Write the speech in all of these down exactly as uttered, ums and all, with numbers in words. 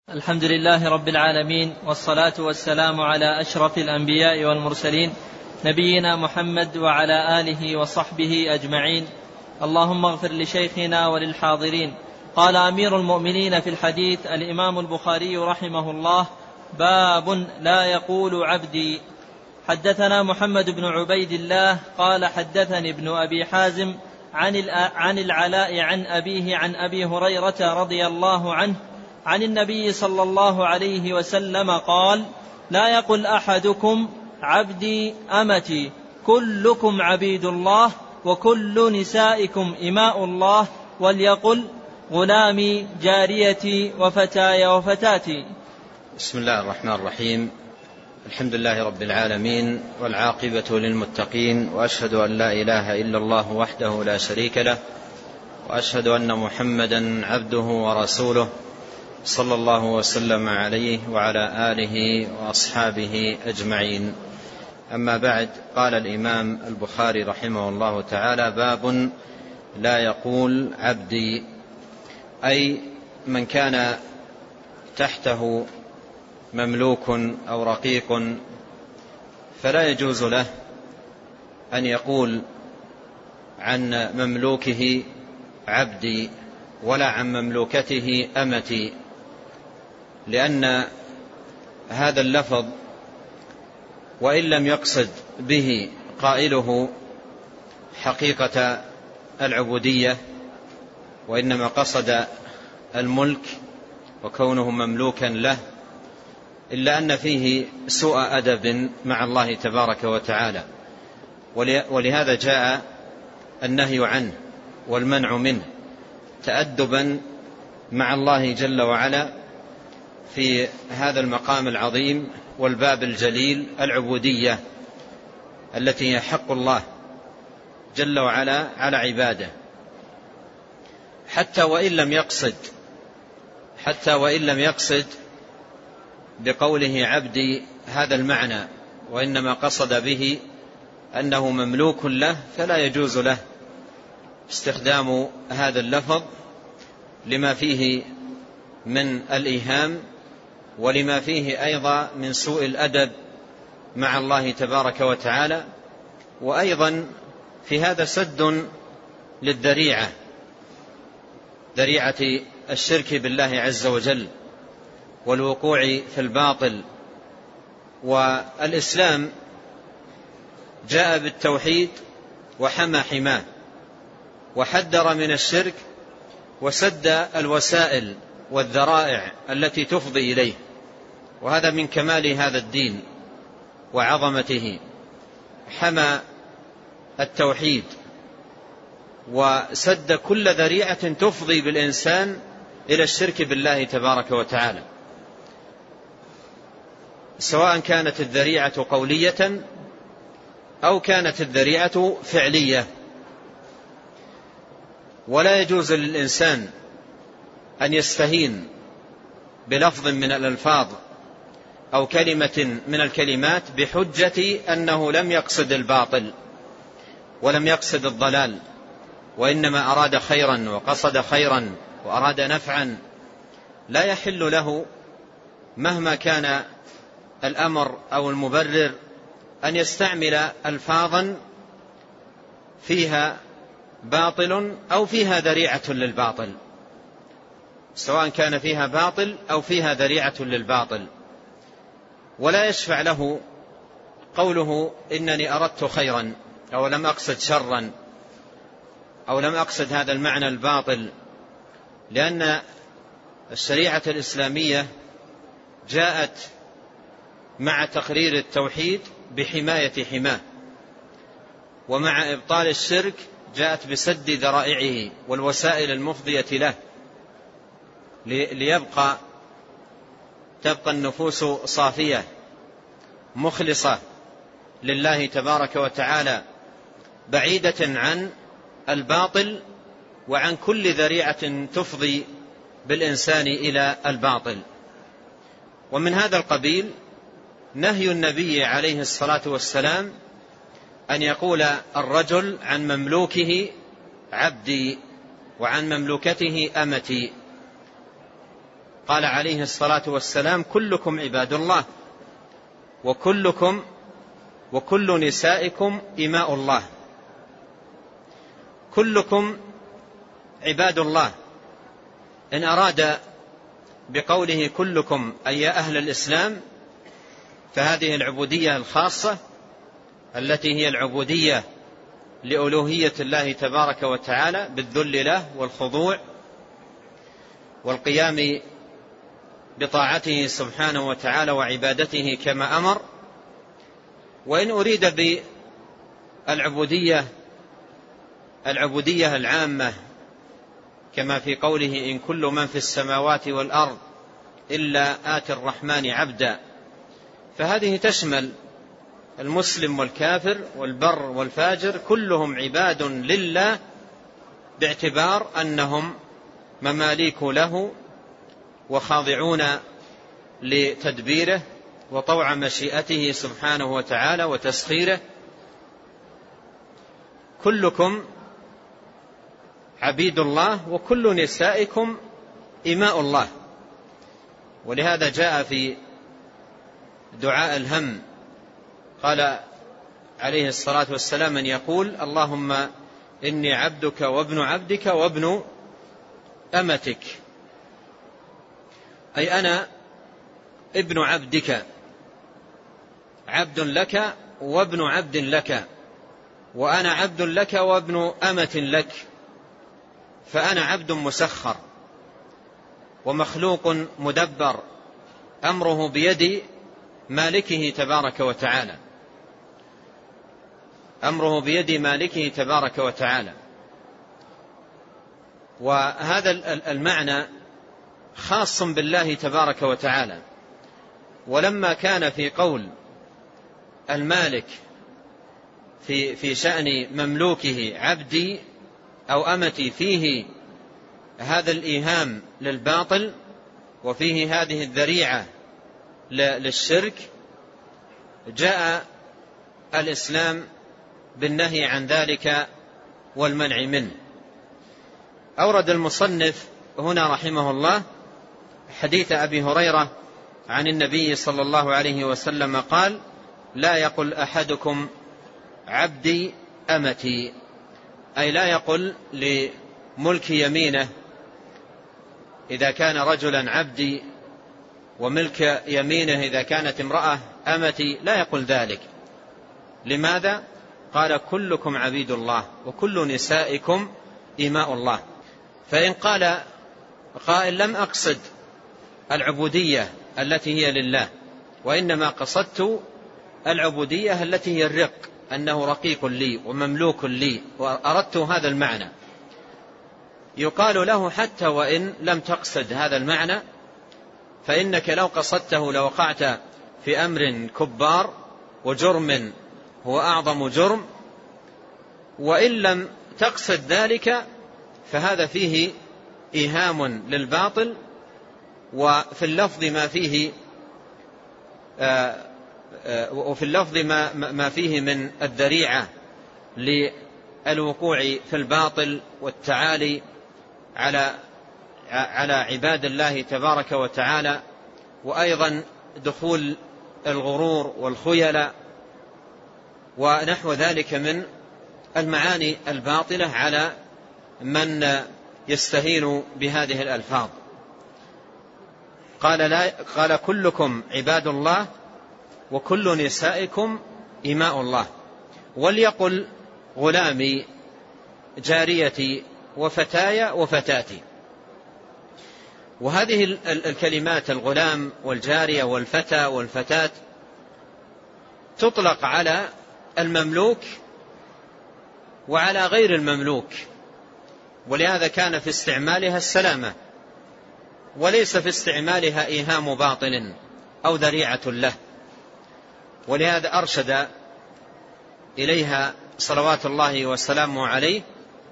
الحمد لله رب العالمين، والصلاة والسلام على أشرف الأنبياء والمرسلين نبينا محمد وعلى آله وصحبه أجمعين. اللهم اغفر لشيخنا وللحاضرين. قال أمير المؤمنين في الحديث الإمام البخاري رحمه الله: باب لا يقول عبدي. حدثنا محمد بن عبيد الله قال حدثني ابن أبي حازم عن العلاء عن أبيه عن أبي هريرة رضي الله عنه عن النبي صلى الله عليه وسلم قال: لا يقل أحدكم عبدي أمتي، كلكم عبيد الله وكل نسائكم إماء الله، وليقل غلامي جاريتي وفتاي وفتاتي. بسم الله الرحمن الرحيم. الحمد لله رب العالمين، والعاقبة للمتقين، وأشهد أن لا إله إلا الله وحده لا شريك له، وأشهد أن محمدا عبده ورسوله صلى الله وسلم عليه وعلى آله وأصحابه أجمعين. أما بعد، قال الإمام البخاري رحمه الله تعالى: باب لا يقول عبدي، أي من كان تحته مملوك أو رقيق فلا يجوز له أن يقول عن مملوكه عبدي ولا عن مملوكته أمتي، لأن هذا اللفظ وإن لم يقصد به قائله حقيقة العبودية، وإنما قصد الملك وكونه مملوكا له، إلا أن فيه سوء أدب مع الله تبارك وتعالى، ولهذا جاء النهي عنه والمنع منه تأدبا مع الله جل وعلا في هذا المقام العظيم والباب الجليل، العبودية التي هي حق الله جل وعلا على عباده. حتى وإن لم يقصد حتى وإن لم يقصد بقوله عبدي هذا المعنى، وإنما قصد به أنه مملوك له، فلا يجوز له استخدام هذا اللفظ لما فيه من الإيهام، ولما فيه أيضا من سوء الأدب مع الله تبارك وتعالى، وأيضا في هذا سد للذريعة، ذريعة الشرك بالله عز وجل والوقوع في الباطل. والإسلام جاء بالتوحيد وحمى حماه، وحذر من الشرك وسد الوسائل والذرائع التي تفضي إليه، وهذا من كمال هذا الدين وعظمته. حمى التوحيد وسد كل ذريعة تفضي بالإنسان إلى الشرك بالله تبارك وتعالى، سواء كانت الذريعة قولية أو كانت الذريعة فعلية. ولا يجوز للإنسان أن يستهين بلفظ من الألفاظ أو كلمة من الكلمات بحجة أنه لم يقصد الباطل ولم يقصد الضلال، وإنما أراد خيرا وقصد خيرا وأراد نفعا. لا يحل له مهما كان الأمر أو المبرر أن يستعمل ألفاظا فيها باطل أو فيها ذريعة للباطل، سواء كان فيها باطل أو فيها ذريعة للباطل. ولا يشفع له قوله إنني أردت خيرا أو لم أقصد شرا أو لم أقصد هذا المعنى الباطل، لأن الشريعة الإسلامية جاءت مع تقرير التوحيد بحماية حماه، ومع إبطال الشرك جاءت بسد ذرائعه والوسائل المفضية له، ليبقى تبقى النفوس صافية مخلصة لله تبارك وتعالى، بعيدة عن الباطل وعن كل ذريعة تفضي بالإنسان إلى الباطل. ومن هذا القبيل نهي النبي عليه الصلاة والسلام أن يقول الرجل عن مملوكه عبدي وعن مملوكته أمتي، قال عليه الصلاة والسلام: كلكم عباد الله، وكلكم وكل نسائكم إماء الله. كلكم عباد الله، إن أراد بقوله كلكم أي أهل الإسلام، فهذه العبودية الخاصة التي هي العبودية لألوهية الله تبارك وتعالى بالذل له والخضوع والقيام بطاعته سبحانه وتعالى وعبادته كما أمر. وإن أريد بالعبودية العبودية العامة كما في قوله: إن كل من في السماوات والأرض إلا آتي الرحمن عبدا، فهذه تشمل المسلم والكافر والبر والفاجر، كلهم عباد لله باعتبار أنهم مماليك له وخاضعون لتدبيره وطوع مشيئته سبحانه وتعالى وتسخيره. كلكم عبيد الله وكل نسائكم إماء الله. ولهذا جاء في دعاء الهم قال عليه الصلاة والسلام: من يقول: اللهم إني عبدك وابن عبدك وابن أمتك، أي أنا ابن عبدك، عبد لك وابن عبد لك، وأنا عبد لك وابن أمة لك، فأنا عبد مسخر ومخلوق مدبر، أمره بيد مالكه تبارك وتعالى، أمره بيد مالكه تبارك وتعالى. وهذا المعنى خاص بالله تبارك وتعالى. ولما كان في قول المالك في في شأن مملوكه عبدي أو أمتي فيه هذا الإيهام للباطل وفيه هذه الذريعة للشرك، جاء الإسلام بالنهي عن ذلك والمنع منه. أورد المصنف هنا رحمه الله حديث أبي هريرة عن النبي صلى الله عليه وسلم قال: لا يقل أحدكم عبدي أمتي، أي لا يقل لملك يمينه إذا كان رجلا عبدي، وملك يمينه إذا كانت امرأة أمتي، لا يقول ذلك. لماذا؟ قال: كلكم عبيد الله وكل نسائكم إماء الله. فإن قال قائل: لم أقصد العبودية التي هي لله، وإنما قصدت العبودية التي هي الرق، أنه رقيق لي ومملوك لي، وأردت هذا المعنى، يقال له: حتى وإن لم تقصد هذا المعنى، فإنك لو قصدته لوقعت في أمر كبار وجرم هو أعظم جرم، وإن لم تقصد ذلك فهذا فيه إيهام للباطل، وفي اللفظ ما فيه آآ آآ وفي اللفظ ما, ما فيه من الذريعة للوقوع في الباطل والتعالي على على عباد الله تبارك وتعالى، وأيضا دخول الغرور والخيلاء ونحو ذلك من المعاني الباطلة على من يستهين بهذه الألفاظ. قال, لا قال: كلكم عباد الله وكل نسائكم إماء الله. وليقل: غلامي، جاريتي، وفتاي وفتاتي. وهذه الكلمات الغلام والجارية والفتى والفتاة تطلق على المملوك وعلى غير المملوك، ولهذا كان في استعمالها السلامة، وليس في استعمالها إيهام باطل أو ذريعة له. ولهذا أرشد إليها صلوات الله وسلامه عليه،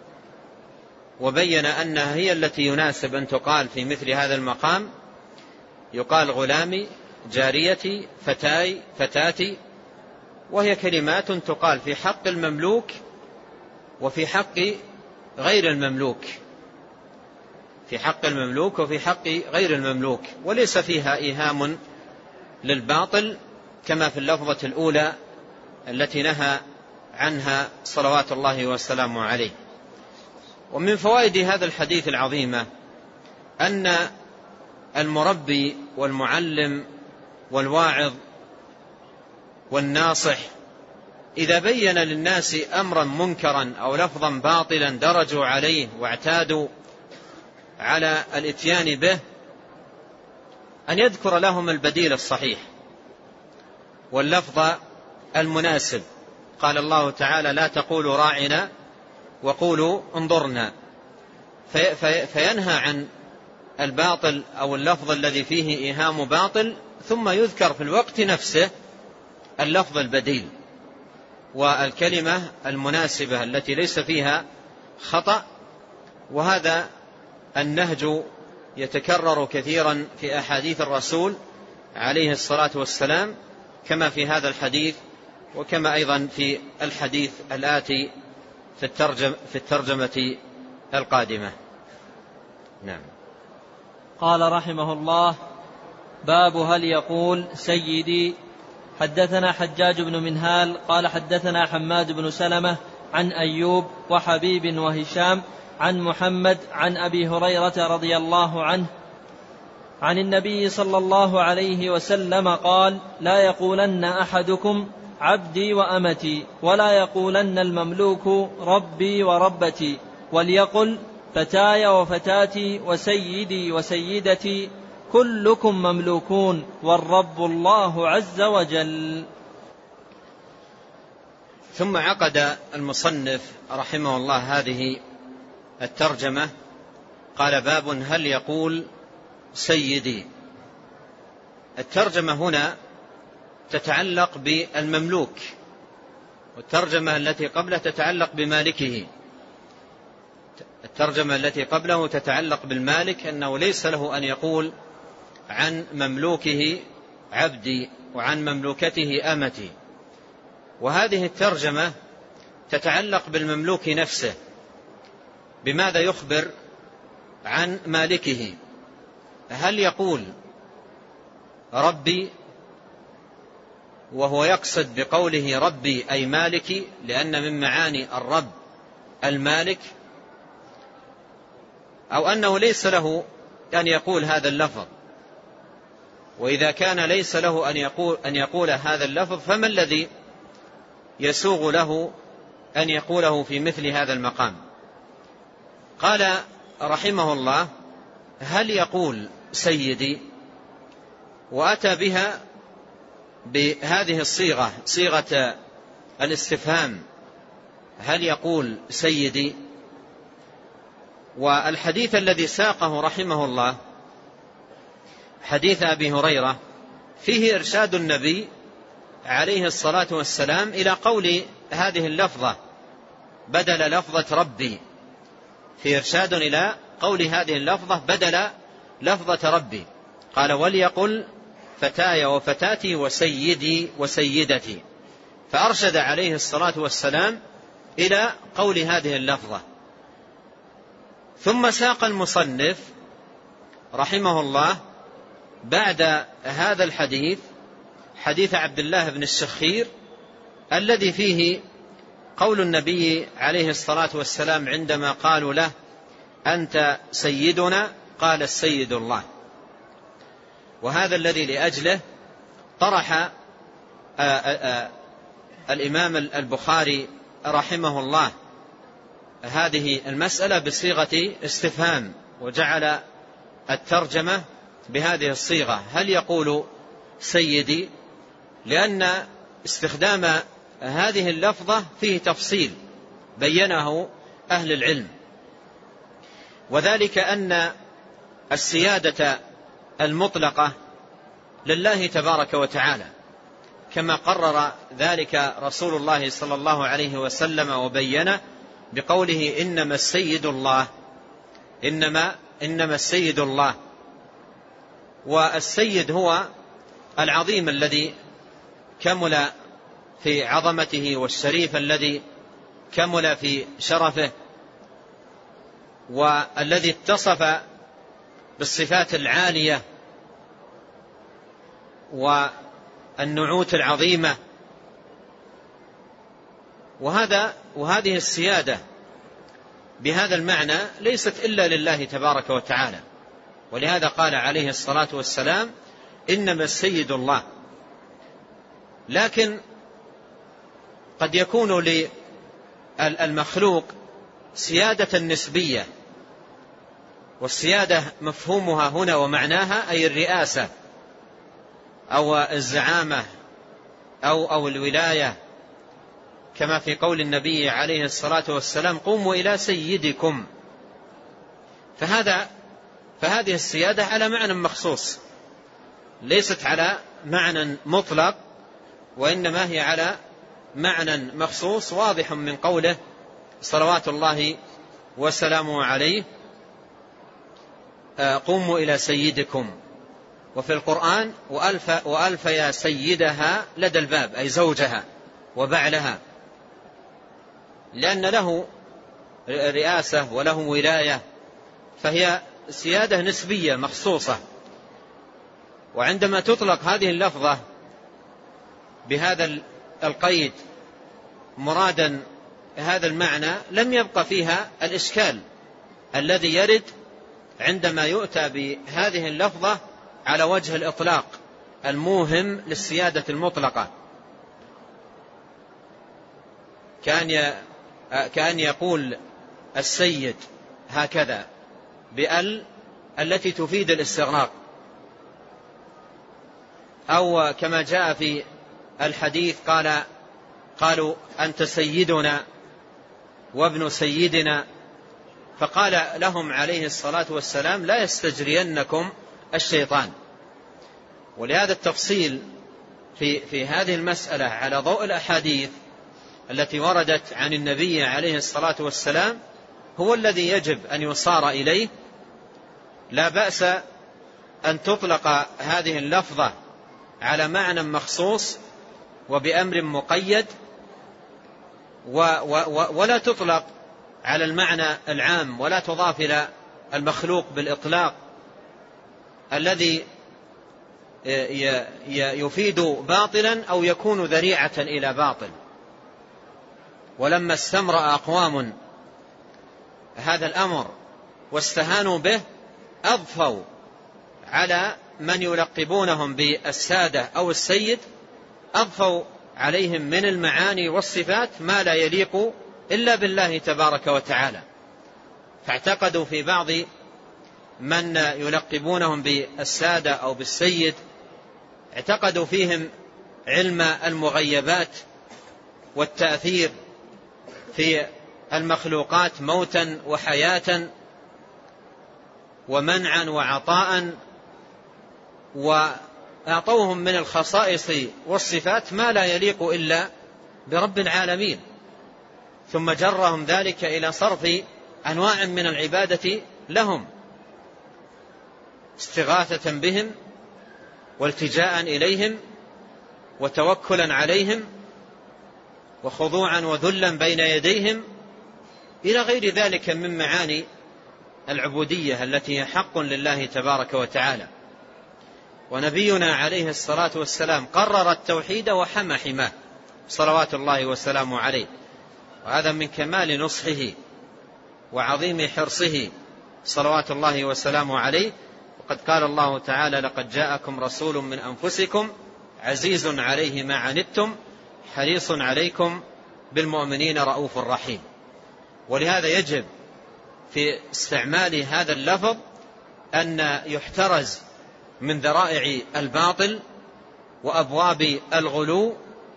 وبين أنها هي التي يناسب أن تقال في مثل هذا المقام. يقال: غلامي، جاريتي، فتاي، فتاتي، وهي كلمات تقال في حق المملوك وفي حق غير المملوك. في حق المملوك وفي حق غير المملوك، وليس فيها إيهام للباطل كما في اللفظة الأولى التي نهى عنها صلوات الله وسلامه عليه. ومن فوائد هذا الحديث العظيمة أن المربي والمعلم والواعظ والناصح إذا بين للناس أمرا منكرا أو لفظا باطلا درجوا عليه واعتادوا على الاتيان به، أن يذكر لهم البديل الصحيح واللفظ المناسب. قال الله تعالى: لا تقولوا راعنا وقولوا انظرنا، في في فينهى عن الباطل أو اللفظ الذي فيه إيهام باطل، ثم يذكر في الوقت نفسه اللفظ البديل والكلمة المناسبة التي ليس فيها خطأ. وهذا النهج يتكرر كثيرا في أحاديث الرسول عليه الصلاة والسلام، كما في هذا الحديث وكما أيضا في الحديث الآتي في الترجمة, في الترجمة القادمة. نعم. قال رحمه الله: باب هل يقول سيدي. حدثنا حجاج بن منهال قال حدثنا حماد بن سلمة عن أيوب وحبيب وهشام عن محمد عن أبي هريرة رضي الله عنه عن النبي صلى الله عليه وسلم قال: لا يقولن أحدكم عبدي وأمتي، ولا يقولن المملوك ربي وربتي، وليقل فتاي وفتاتي وسيدي وسيدتي، كلكم مملوكون والرب الله عز وجل. ثم عقد المصنف رحمه الله هذه الترجمة، قال: باب هل يقول سيدي. الترجمة هنا تتعلق بالمملوك، والترجمة التي قبله تتعلق بمالكه. الترجمة التي قبله تتعلق بالمالك، أنه ليس له أن يقول عن مملوكه عبدي وعن مملوكته أمتي. وهذه الترجمة تتعلق بالمملوك نفسه، بماذا يخبر عن مالكه. هل يقول ربي وهو يقصد بقوله ربي أي مالكي، لأن من معاني الرب المالك، أو أنه ليس له أن يقول هذا اللفظ؟ وإذا كان ليس له أن يقول, أن يقول هذا اللفظ، فما الذي يسوغ له أن يقوله في مثل هذا المقام؟ قال رحمه الله: هل يقول سيدي، وأتى بها بهذه الصيغة، صيغة الاستفهام، هل يقول سيدي. والحديث الذي ساقه رحمه الله حديث أبي هريرة فيه إرشاد النبي عليه الصلاة والسلام إلى قول هذه اللفظة بدل لفظة ربي، في إرشاد إلى قول هذه اللفظة بدل لفظة ربي. قال: وليقل فتاي وفتاتي وسيدي وسيدتي، فأرشد عليه الصلاة والسلام إلى قول هذه اللفظة. ثم ساق المصنف رحمه الله بعد هذا الحديث حديث عبد الله بن الشخير الذي فيه قول النبي عليه الصلاة والسلام عندما قالوا له: أنت سيدنا، قال: السيد الله. وهذا الذي لأجله طرح آآ آآ الإمام البخاري رحمه الله هذه المسألة بصيغة استفهام، وجعل الترجمة بهذه الصيغة: هل يقول سيدي، لأن استخدام هذه اللفظة فيه تفصيل بينه أهل العلم، وذلك أن السيادة المطلقة لله تبارك وتعالى، كما قرر ذلك رسول الله صلى الله عليه وسلم وبينه بقوله: إنما السيد الله، إنما, إنما السيد الله. والسيد هو العظيم الذي كمل في عظمته، والشريف الذي كمل في شرفه، والذي اتصف بالصفات العالية والنعوت العظيمة. وهذا وهذه السيادة بهذا المعنى ليست إلا لله تبارك وتعالى، ولهذا قال عليه الصلاة والسلام: إنما السيد الله. لكن قد يكون للمخلوق سيادة نسبية، والسيادة مفهومها هنا ومعناها أي الرئاسة أو الزعامة أو أو الولاية، كما في قول النبي عليه الصلاة والسلام: قوموا إلى سيدكم. فهذا فهذه السيادة على معنى مخصوص، ليست على معنى مطلق، وإنما هي على معنى مخصوص واضح من قوله صلوات الله وسلامه عليه: قوموا إلى سيدكم. وفي القرآن: وألف, وألف يا سيدها لدى الباب، أي زوجها وبعلها، لأن له رئاسة وله ولاية، فهي سيادة نسبية مخصوصة. وعندما تطلق هذه اللفظة بهذا القيد مرادا هذا المعنى لم يبقى فيها الإشكال الذي يرد عندما يؤتى بهذه اللفظة على وجه الإطلاق الموهم للسيادة المطلقة، كان كأن يقول السيد هكذا بأل التي تفيد الاستغراق، أو كما جاء في الحديث قال قالوا أنت سيدنا وابن سيدنا، فقال لهم عليه الصلاة والسلام: لا يستجرينكم الشيطان. ولهذا التفصيل في, في هذه المسألة على ضوء الأحاديث التي وردت عن النبي عليه الصلاة والسلام هو الذي يجب أن يصار إليه. لا بأس أن تطلق هذه اللفظة على معنى مخصوص وبأمر مقيد، ولا تطلق على المعنى العام، ولا تضاف إلى المخلوق بالإطلاق الذي يفيد باطلا أو يكون ذريعة إلى باطل. ولما استمرأ أقوام هذا الأمر واستهانوا به أضفوا على من يلقبونهم بالسادة أو السيد، أضفوا عليهم من المعاني والصفات ما لا يليق إلا بالله تبارك وتعالى. فاعتقدوا في بعض من يلقبونهم بالسادة أو بالسيد، اعتقدوا فيهم علم المغيبات والتأثير في المخلوقات موتا وحياة ومنعا وعطاء، وأعطوهم من الخصائص والصفات ما لا يليق إلا برب العالمين، ثم جرهم ذلك إلى صرف أنواع من العبادة لهم، استغاثة بهم والتجاء إليهم وتوكلا عليهم وخضوعا وذلا بين يديهم، إلى غير ذلك من معاني العبودية التي هي حق لله تبارك وتعالى. ونبينا عليه الصلاة والسلام قرر التوحيد وحمى حماه صلوات الله وسلامه عليه، وهذا من كمال نصحه وعظيم حرصه صلوات الله وسلامه عليه. وقد قال الله تعالى: لقد جاءكم رسول من أنفسكم عزيز عليه ما عنتم حريص عليكم بالمؤمنين رؤوف رحيم. ولهذا يجب في استعمال هذا اللفظ أن يحترز من ذرائع الباطل وأبواب الغلو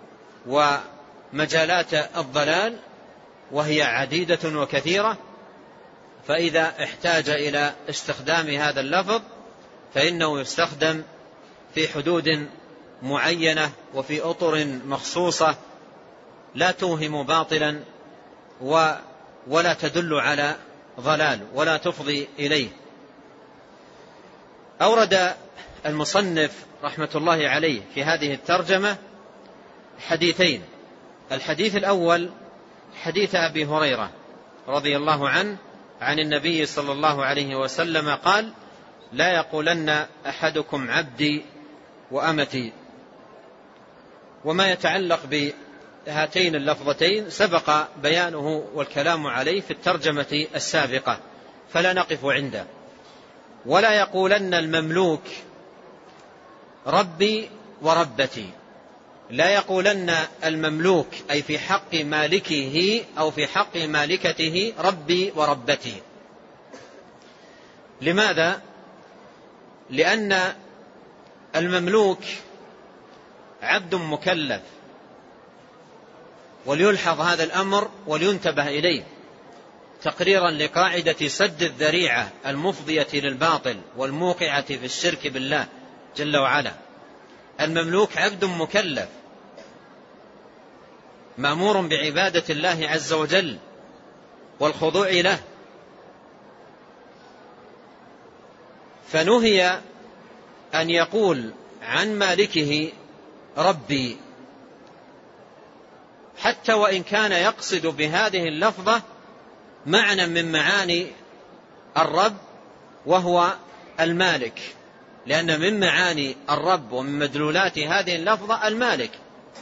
ومجالات الضلال، وهي عديدة وكثيرة. فإذا احتاج إلى استخدام هذا اللفظ فإنه يستخدم في حدود معينة وفي أطر مخصوصة لا توهم باطلا ولا تدل على ضلال ولا تفضي إليه. أورد المصنف رحمة الله عليه في هذه الترجمة حديثين. الحديث الأول حديث أبي هريرة رضي الله عنه عن النبي صلى الله عليه وسلم قال: لا يقولن أحدكم عبدي وأمتي. وما يتعلق بهاتين اللفظتين سبق بيانه والكلام عليه في الترجمة السابقة فلا نقف عنده. ولا يقولن المملوك ربي وربتي، لا يقولن المملوك أي في حق مالكه أو في حق مالكته ربي وربتي. لماذا؟ لأن المملوك عبد مكلف، وليلحظ هذا الأمر ولينتبه إليه تقريرا لقاعدة سد الذريعة المفضية للباطل والموقعة في الشرك بالله جل وعلا. المملوك عبد مكلف مأمور بعبادة الله عز وجل والخضوع له، فنهي أن يقول عن مالكه ربي، حتى وإن كان يقصد بهذه اللفظة معنى من معاني الرب وهو المالك، لأن من معاني الرب ومن مدلولات هذه اللفظة المالك.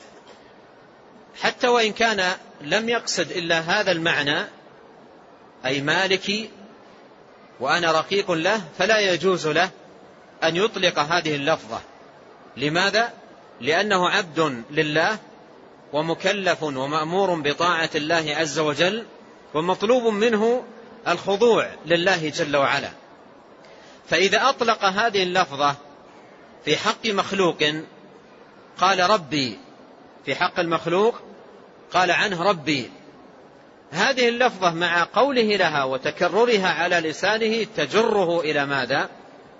حتى وإن كان لم يقصد إلا هذا المعنى أي مالكي وأنا رقيق له، فلا يجوز له أن يطلق هذه اللفظة. لماذا؟ لأنه عبد لله ومكلف ومأمور بطاعة الله عز وجل، ومطلوب منه الخضوع لله جل وعلا. فإذا أطلق هذه اللفظة في حق مخلوق قال ربي، في حق المخلوق قال عنه ربي، هذه اللفظة مع قوله لها وتكررها على لسانه تجره إلى ماذا؟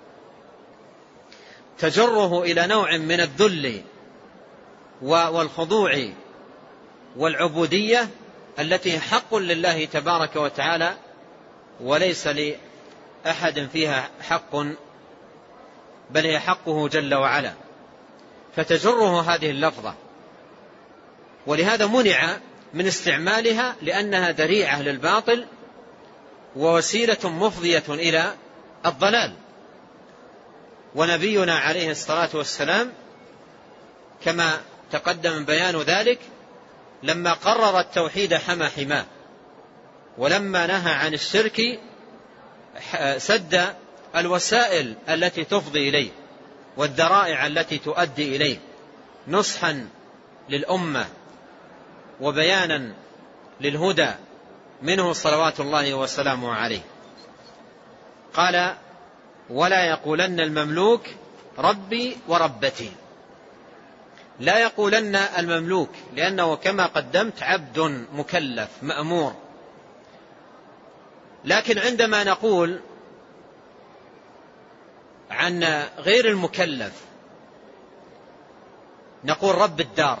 تجره إلى نوع من الذل والخضوع والعبودية التي حق لله تبارك وتعالى وليس لأحد فيها حق، بل هي حقه جل وعلا، فتجره هذه اللفظة. ولهذا منع من استعمالها لأنها ذريعة للباطل ووسيلة مفضية إلى الضلال. ونبينا عليه الصلاة والسلام كما تقدم بيان ذلك لما قرر التوحيد حمى حماه، ولما نهى عن الشرك سد الوسائل التي تفضي إليه والذرائع التي تؤدي إليه، نصحا للأمة وبيانا للهدى منه صلوات الله وسلامه عليه. قال ولا يقولن المملوك ربي وربتي، لا يقولن المملوك لأنه كما قدمت عبد مكلف مأمور. لكن عندما نقول عن غير المكلف نقول رب الدار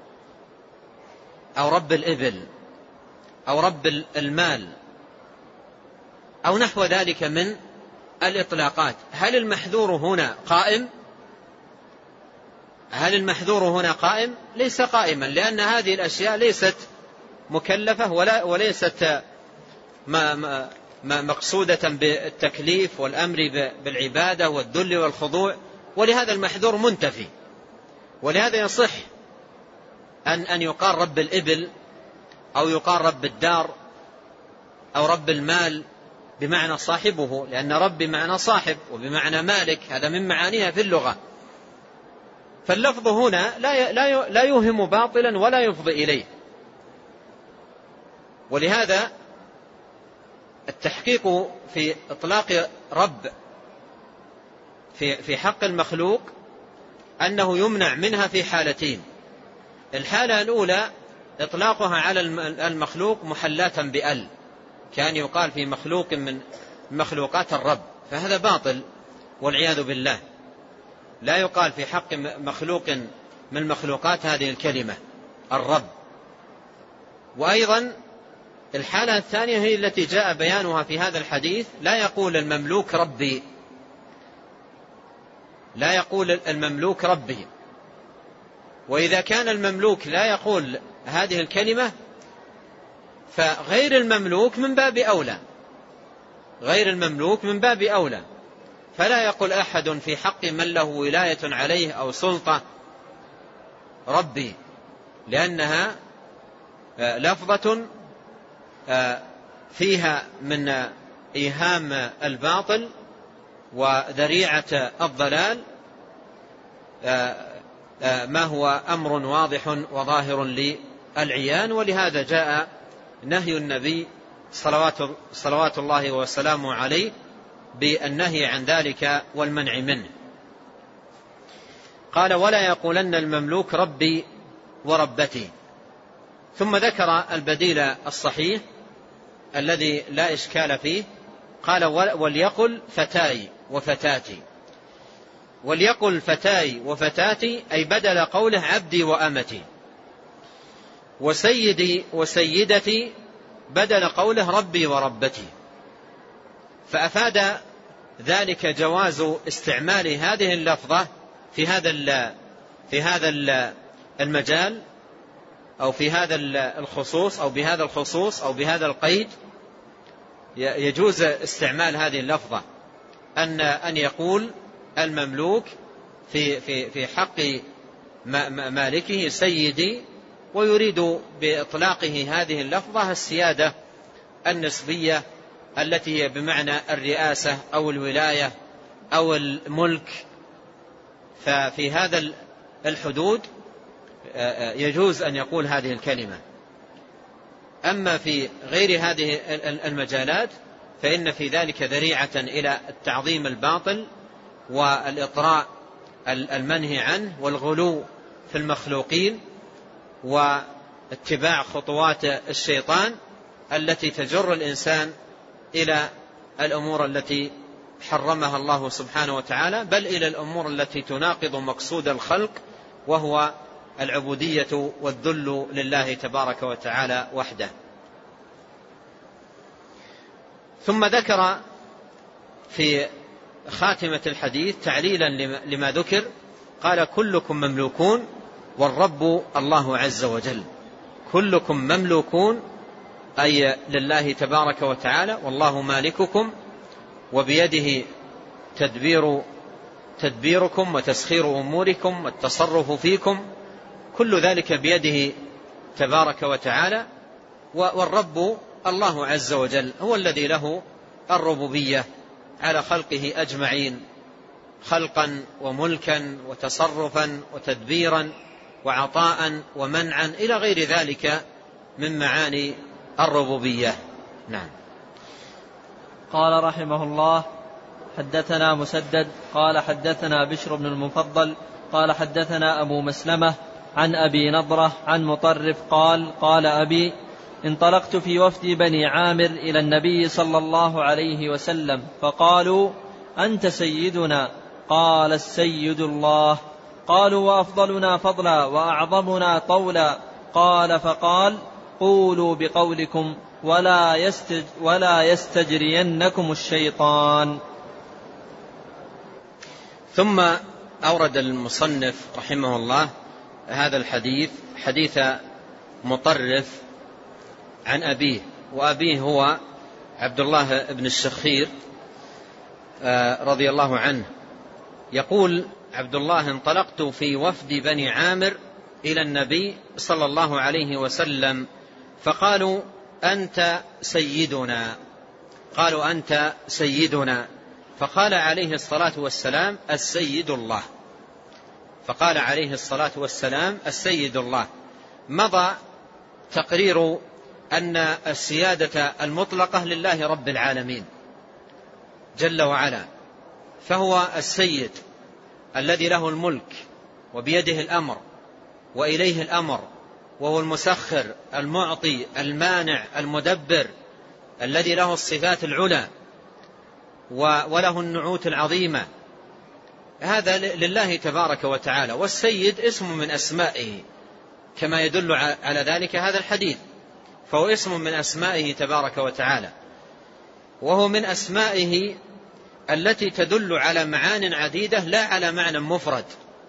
أو رب الإبل أو رب المال أو نحو ذلك من الإطلاقات. هل المحذور هنا قائم؟ هل المحذور هنا قائم؟ ليس قائما، لأن هذه الأشياء ليست مكلفة ولا وليست ما ما مقصودة بالتكليف والأمر بالعبادة والذل والخضوع، ولهذا المحذور منتفي. ولهذا يصح أن أن يقال رب الإبل أو يقال رب الدار أو رب المال بمعنى صاحبه، لأن رب بمعنى صاحب وبمعنى مالك، هذا من معانيها في اللغة. فاللفظ هنا لا لا يوهم باطلا ولا يفضي إليه. ولهذا التحقيق في إطلاق رب في في حق المخلوق أنه يمنع منها في حالتين. الحالة الأولى إطلاقها على المخلوق محلاة بأل، كان يقال في مخلوق من مخلوقات الرب، فهذا باطل والعياذ بالله. لا يقال في حق مخلوق من مخلوقات هذه الكلمة الرب. وأيضا الحالة الثانية هي التي جاء بيانها في هذا الحديث، لا يقول المملوك ربي، لا يقول المملوك ربي. وإذا كان المملوك لا يقول هذه الكلمة فغير المملوك من باب أولى، غير المملوك من باب أولى. فلا يقول أحد في حق من له ولاية عليه أو سلطة ربي، لأنها لفظة فيها من إيهام الباطل وذريعة الضلال ما هو أمر واضح وظاهر للعيان. ولهذا جاء نهي النبي صلوات, صلوات الله وسلامه عليه بالنهي عن ذلك والمنع منه. قال: ولا يقولن المملوك ربي وربتي. ثم ذكر البديل الصحيح الذي لا إشكال فيه. قال: وليقل فتاي وفتاتي. وليقل فتاي وفتاتي أي بدل قوله عبدي وأمتي، وسيدي وسيدتي بدل قوله ربي وربتي. فأفاد ذلك جواز استعمال هذه اللفظة في هذا في هذا المجال أو في هذا الخصوص أو بهذا الخصوص أو بهذا القيد. يجوز استعمال هذه اللفظة أن أن يقول المملوك في في في حق مالكه سيدي، ويريد بإطلاقه هذه اللفظة السيادة النسبية التي هي بمعنى الرئاسة أو الولاية أو الملك. ففي هذا الحدود يجوز أن يقول هذه الكلمة. أما في غير هذه المجالات فإن في ذلك ذريعة إلى التعظيم الباطل والإطراء المنهي عنه والغلو في المخلوقين واتباع خطوات الشيطان التي تجر الإنسان إلى الأمور التي حرمها الله سبحانه وتعالى، بل إلى الأمور التي تناقض مقصود الخلق وهو العبودية والذل لله تبارك وتعالى وحده. ثم ذكر في خاتمة الحديث تعليلا لما ذكر. قال: كلكم مملوكون والرب الله عز وجل. كلكم مملوكون أي لله تبارك وتعالى، والله مالككم وبيده تدبير تدبيركم وتسخير أموركم والتصرف فيكم، كل ذلك بيده تبارك وتعالى. والرب الله عز وجل هو الذي له الربوبية على خلقه أجمعين، خلقا وملكا وتصرفا وتدبيرا وعطاء ومنعا إلى غير ذلك من معاني الربوبية. نعم. قال رحمه الله: حدثنا مسدد قال حدثنا بشر بن المفضل قال حدثنا أبو مسلمة عن أبي نضرة عن مطرف قال: قال أبي: انطلقت في وفد بني عامر إلى النبي صلى الله عليه وسلم فقالوا: أنت سيدنا. قال: السيد الله. قالوا: وأفضلنا فضلا وأعظمنا طولا. قال فقال: قولوا بقولكم ولا, يستج ولا يستجرينكم الشيطان. ثم أورد المصنف رحمه الله هذا الحديث، حديث مطرف عن أبيه، وأبيه هو عبد الله بن الشخير رضي الله عنه. يقول عبد الله: انطلقت في وفد بني عامر إلى النبي صلى الله عليه وسلم فقالوا: أنت سيدنا. قالوا: أنت سيدنا. فقال عليه الصلاة والسلام: السيد الله. فقال عليه الصلاة والسلام: السيد الله. مضى تقرير أن السيادة المطلقة لله رب العالمين جل وعلا، فهو السيد الذي له الملك وبيده الأمر وإليه الأمر، وهو المسخر المعطي المانع المدبر الذي له الصفات العلى وله النعوت العظيمة. هذا لله تبارك وتعالى. والسيد اسم من أسمائه كما يدل على ذلك هذا الحديث، فهو اسم من أسمائه تبارك وتعالى، وهو من أسمائه التي تدل على معان عديدة لا على معنى مفرد.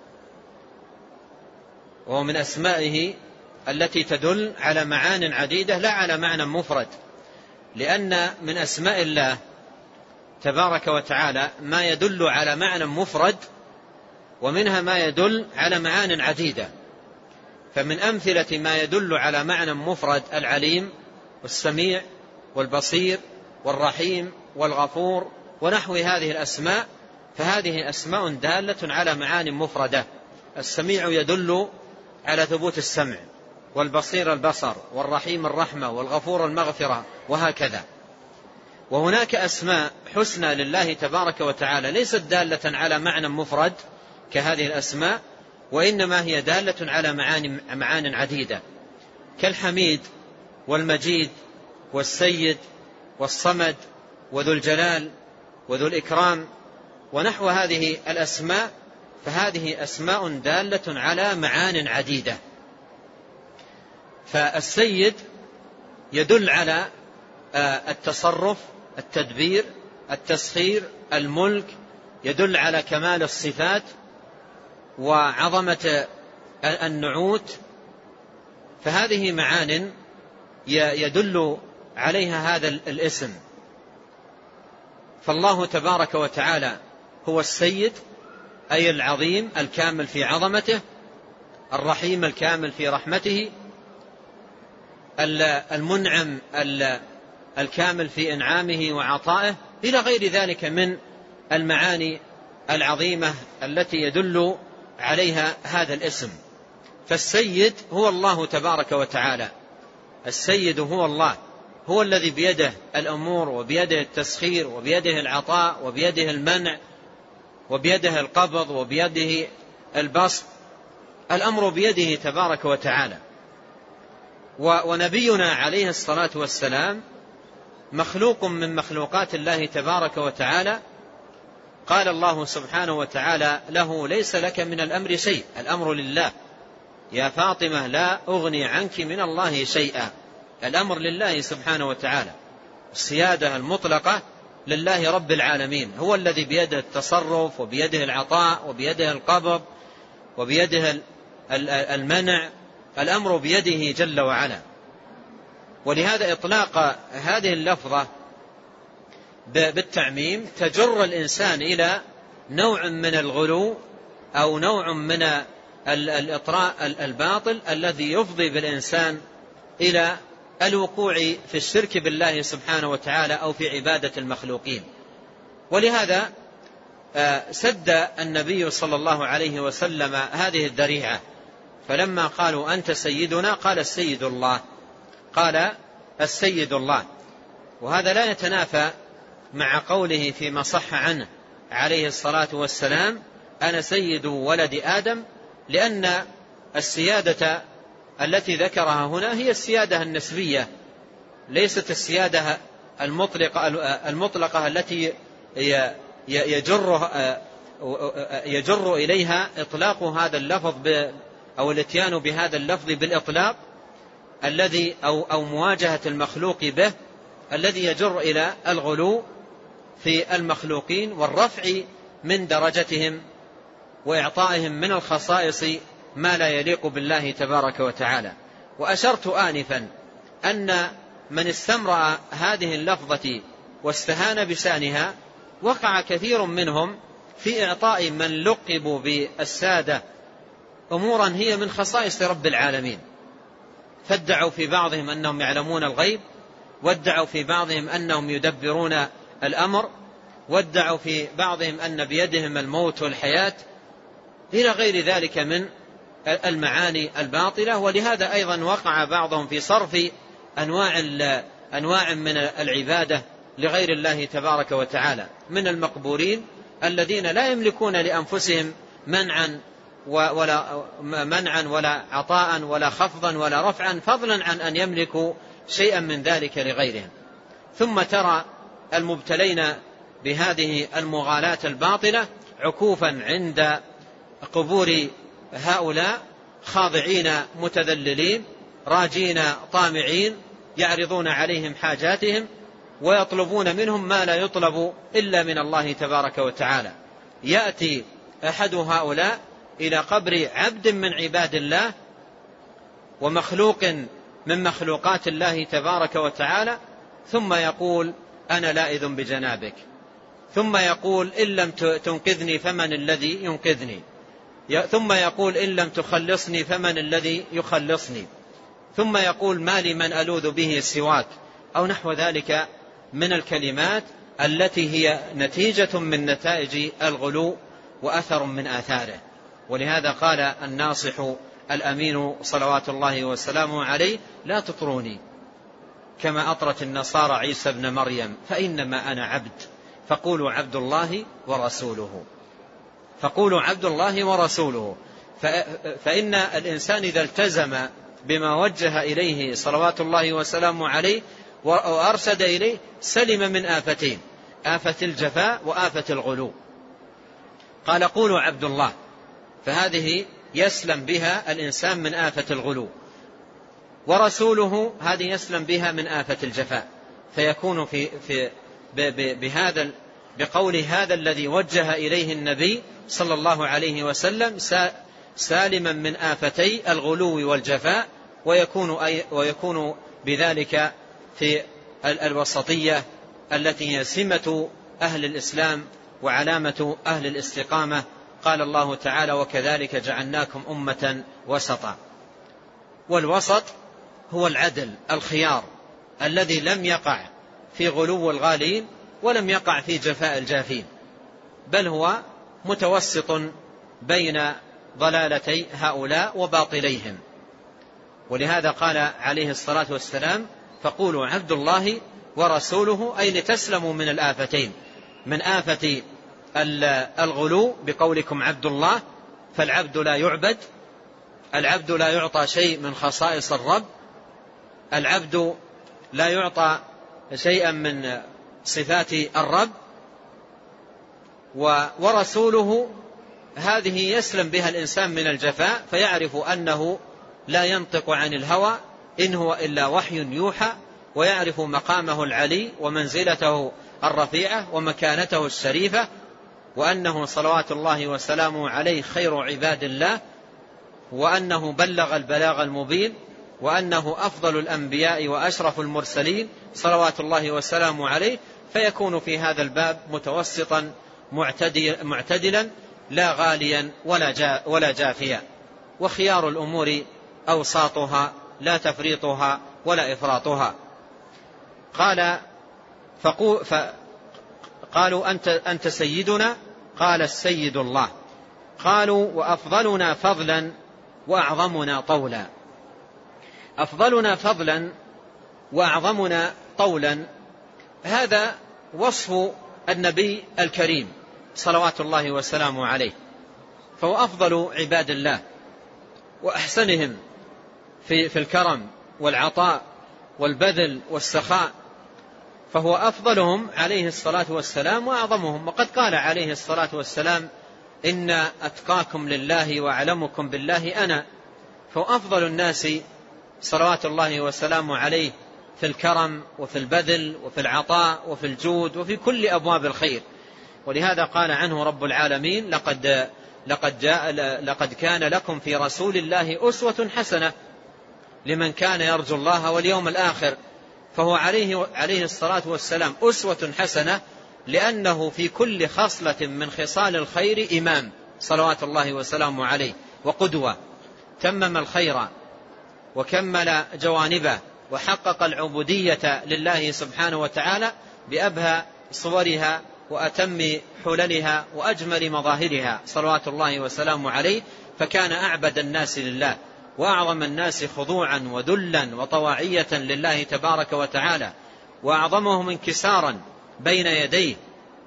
وهو من أسمائه التي تدل على معان عديدة لا على معنى مفرد، لأن من أسماء الله تبارك وتعالى ما يدل على معنى مفرد، ومنها ما يدل على معان عديدة. فمن أمثلة ما يدل على معنى مفرد العليم والسميع والبصير والرحيم والغفور ونحو هذه الأسماء، فهذه أسماء دالة على معان مفردة. السميع يدل على ثبوت السمع، والبصير البصر، والرحيم الرحمة، والغفور المغفرة، وهكذا. وهناك أسماء حسنى لله تبارك وتعالى ليست دالة على معنى مفرد كهذه الأسماء، وإنما هي دالة على معاني معان عديدة، كالحميد والمجيد والسيد والصمد وذو الجلال وذو الإكرام ونحو هذه الأسماء، فهذه أسماء دالة على معان عديدة. فالسيد يدل على التصرف، التدبير، التسخير، الملك، يدل على كمال الصفات وعظمة النعوت، فهذه معان يدل عليها هذا الاسم. فالله تبارك وتعالى هو السيد، أي العظيم الكامل في عظمته، الرحيم الكامل في رحمته، المنعم الكامل في إنعامه وعطائه، إلى غير ذلك من المعاني العظيمة التي يدل عليها هذا الاسم. فالسيد هو الله تبارك وتعالى، السيد هو الله، هو الذي بيده الأمور، وبيده التسخير، وبيده العطاء، وبيده المنع، وبيده القبض، وبيده البسط، الأمر بيده تبارك وتعالى. ونبينا عليه الصلاة والسلام مخلوق من مخلوقات الله تبارك وتعالى. قال الله سبحانه وتعالى له: ليس لك من الأمر شيء، الأمر لله، يا فاطمة لا أغني عنك من الله شيئا. الأمر لله سبحانه وتعالى، السيادة المطلقة لله رب العالمين، هو الذي بيده التصرف، وبيده العطاء، وبيده القبض، وبيده المنع، الأمر بيده جل وعلا. ولهذا إطلاق هذه اللفظة بالتعميم تجر الإنسان إلى نوع من الغلو أو نوع من الإطراء الباطل الذي يفضي بالإنسان إلى الوقوع في الشرك بالله سبحانه وتعالى أو في عبادة المخلوقين. ولهذا سد النبي صلى الله عليه وسلم هذه الذريعة، فلما قالوا أنت سيدنا قال السيد الله، قال السيد الله. وهذا لا يتنافى مع قوله فيما صح عنه عليه الصلاة والسلام: أنا سيد ولد آدم، لأن السيادة التي ذكرها هنا هي السيادة النسبية، ليست السيادة المطلقة, المطلقة التي يجر, يجر إليها إطلاق هذا اللفظ أو الاتيان بهذا اللفظ بالإطلاق الذي أو, أو مواجهة المخلوق به الذي يجر إلى الغلو في المخلوقين والرفع من درجتهم وإعطائهم من الخصائص ما لا يليق بالله تبارك وتعالى. وأشرت آنفا أن من استمرأ هذه اللفظة واستهان بشانها وقع كثير منهم في إعطاء من لقبوا بالسادة أمورا هي من خصائص رب العالمين، فادعوا في بعضهم أنهم يعلمون الغيب، وادعوا في بعضهم أنهم يدبرون الأمر، وادعوا في بعضهم أن بيدهم الموت والحياة، إلى غير ذلك من المعاني الباطلة. ولهذا أيضا وقع بعضهم في صرف أنواع, أنواع من العبادة لغير الله تبارك وتعالى من المقبورين الذين لا يملكون لأنفسهم منعا ولا, منعا ولا عطاء ولا خفضا ولا رفعا، فضلا عن أن يملكوا شيئا من ذلك لغيرهم. ثم ترى المبتلين بهذه المغالاة الباطلة عكوفا عند قبور هؤلاء، خاضعين متذللين راجين طامعين، يعرضون عليهم حاجاتهم ويطلبون منهم ما لا يطلب إلا من الله تبارك وتعالى. يأتي أحد هؤلاء إلى قبر عبد من عباد الله ومخلوق من مخلوقات الله تبارك وتعالى، ثم يقول: أنا لائذ بجنابك، ثم يقول إن لم تنقذني فمن الذي ينقذني، ثم يقول إن لم تخلصني فمن الذي يخلصني، ثم يقول ما لي من ألوذ به سواك، أو نحو ذلك من الكلمات التي هي نتيجة من نتائج الغلو وأثر من آثاره. ولهذا قال الناصح الأمين صلوات الله وسلامه عليه: لا تطروني كما أطرت النصارى عيسى ابن مريم، فإنما أنا عبد، فقولوا عبد الله ورسوله، فقولوا عبد الله ورسوله. فإن الإنسان إذا التزم بما وجه إليه صلوات الله وسلامه عليه وأرشد إليه سلم من آفتين: آفة الجفاء وآفة الغلو. قال قولوا عبد الله، فهذه يسلم بها الإنسان من آفة الغلو، ورسوله هذه يسلم بها من آفة الجفاء، فيكون في في بهذا بقول هذا الذي وجه إليه النبي صلى الله عليه وسلم سالما من آفتي الغلو والجفاء، ويكون أي ويكون بذلك في الوسطية التي هي سمة أهل الإسلام وعلامة أهل الاستقامة. قال الله تعالى: وكذلك جعلناكم أمة وسطا. والوسط هو العدل، الخيار الذي لم يقع في غلو الغالين ولم يقع في جفاء الجافين، بل هو متوسط بين ضلالتي هؤلاء وباطليهم. ولهذا قال عليه الصلاة والسلام: فقولوا عبد الله ورسوله، أي لتسلموا من الآفتين، من آفة الغلو بقولكم عبد الله، فالعبد لا يعبد، العبد لا يعطى شيء من خصائص الرب، العبد لا يعطى شيئا من صفات الرب، ورسوله هذه يسلم بها الإنسان من الجفاء، فيعرف أنه لا ينطق عن الهوى إن هو إلا وحي يوحى، ويعرف مقامه العلي ومنزلته الرفيعة ومكانته الشريفة، وأنه صلوات الله وسلامه عليه خير عباد الله، وأنه بلغ البلاغ المبين، وأنه أفضل الأنبياء وأشرف المرسلين صلوات الله وسلامه عليه. فيكون في هذا الباب متوسطا معتدلا، لا غاليا ولا جافيا، وخيار الأمور أوساطها لا تفريطها ولا إفراطها. قال فقالوا أنت, أنت سيدنا، قال السيد الله. قالوا وأفضلنا فضلا وأعظمنا طولا. أفضلنا فضلا وأعظمنا طولا، هذا وصف النبي الكريم صلوات الله وسلامه عليه، فهو أفضل عباد الله وأحسنهم في, في الكرم والعطاء والبذل والسخاء، فهو أفضلهم عليه الصلاة والسلام وأعظمهم. وقد قال عليه الصلاة والسلام: إن أتقاكم لله وأعلمكم بالله أنا. فهو أفضل الناس صلوات الله وسلامه عليه في الكرم وفي البذل وفي العطاء وفي الجود وفي كل أبواب الخير. ولهذا قال عنه رب العالمين: لقد لقد جاء لقد كان لكم في رسول الله أسوة حسنة لمن كان يرجو الله واليوم الآخر. فهو عليه عليه الصلاة والسلام أسوة حسنة، لأنه في كل خصلة من خصال الخير إمام صلوات الله وسلامه عليه، وقدوة، تمم الخير وكمل جوانبه، وحقق العبودية لله سبحانه وتعالى بأبهى صورها وأتم حللها وأجمل مظاهرها صلوات الله وسلامه عليه. فكان أعبد الناس لله وأعظم الناس خضوعا وذلا وطواعية لله تبارك وتعالى، وأعظمهم انكسارا بين يديه،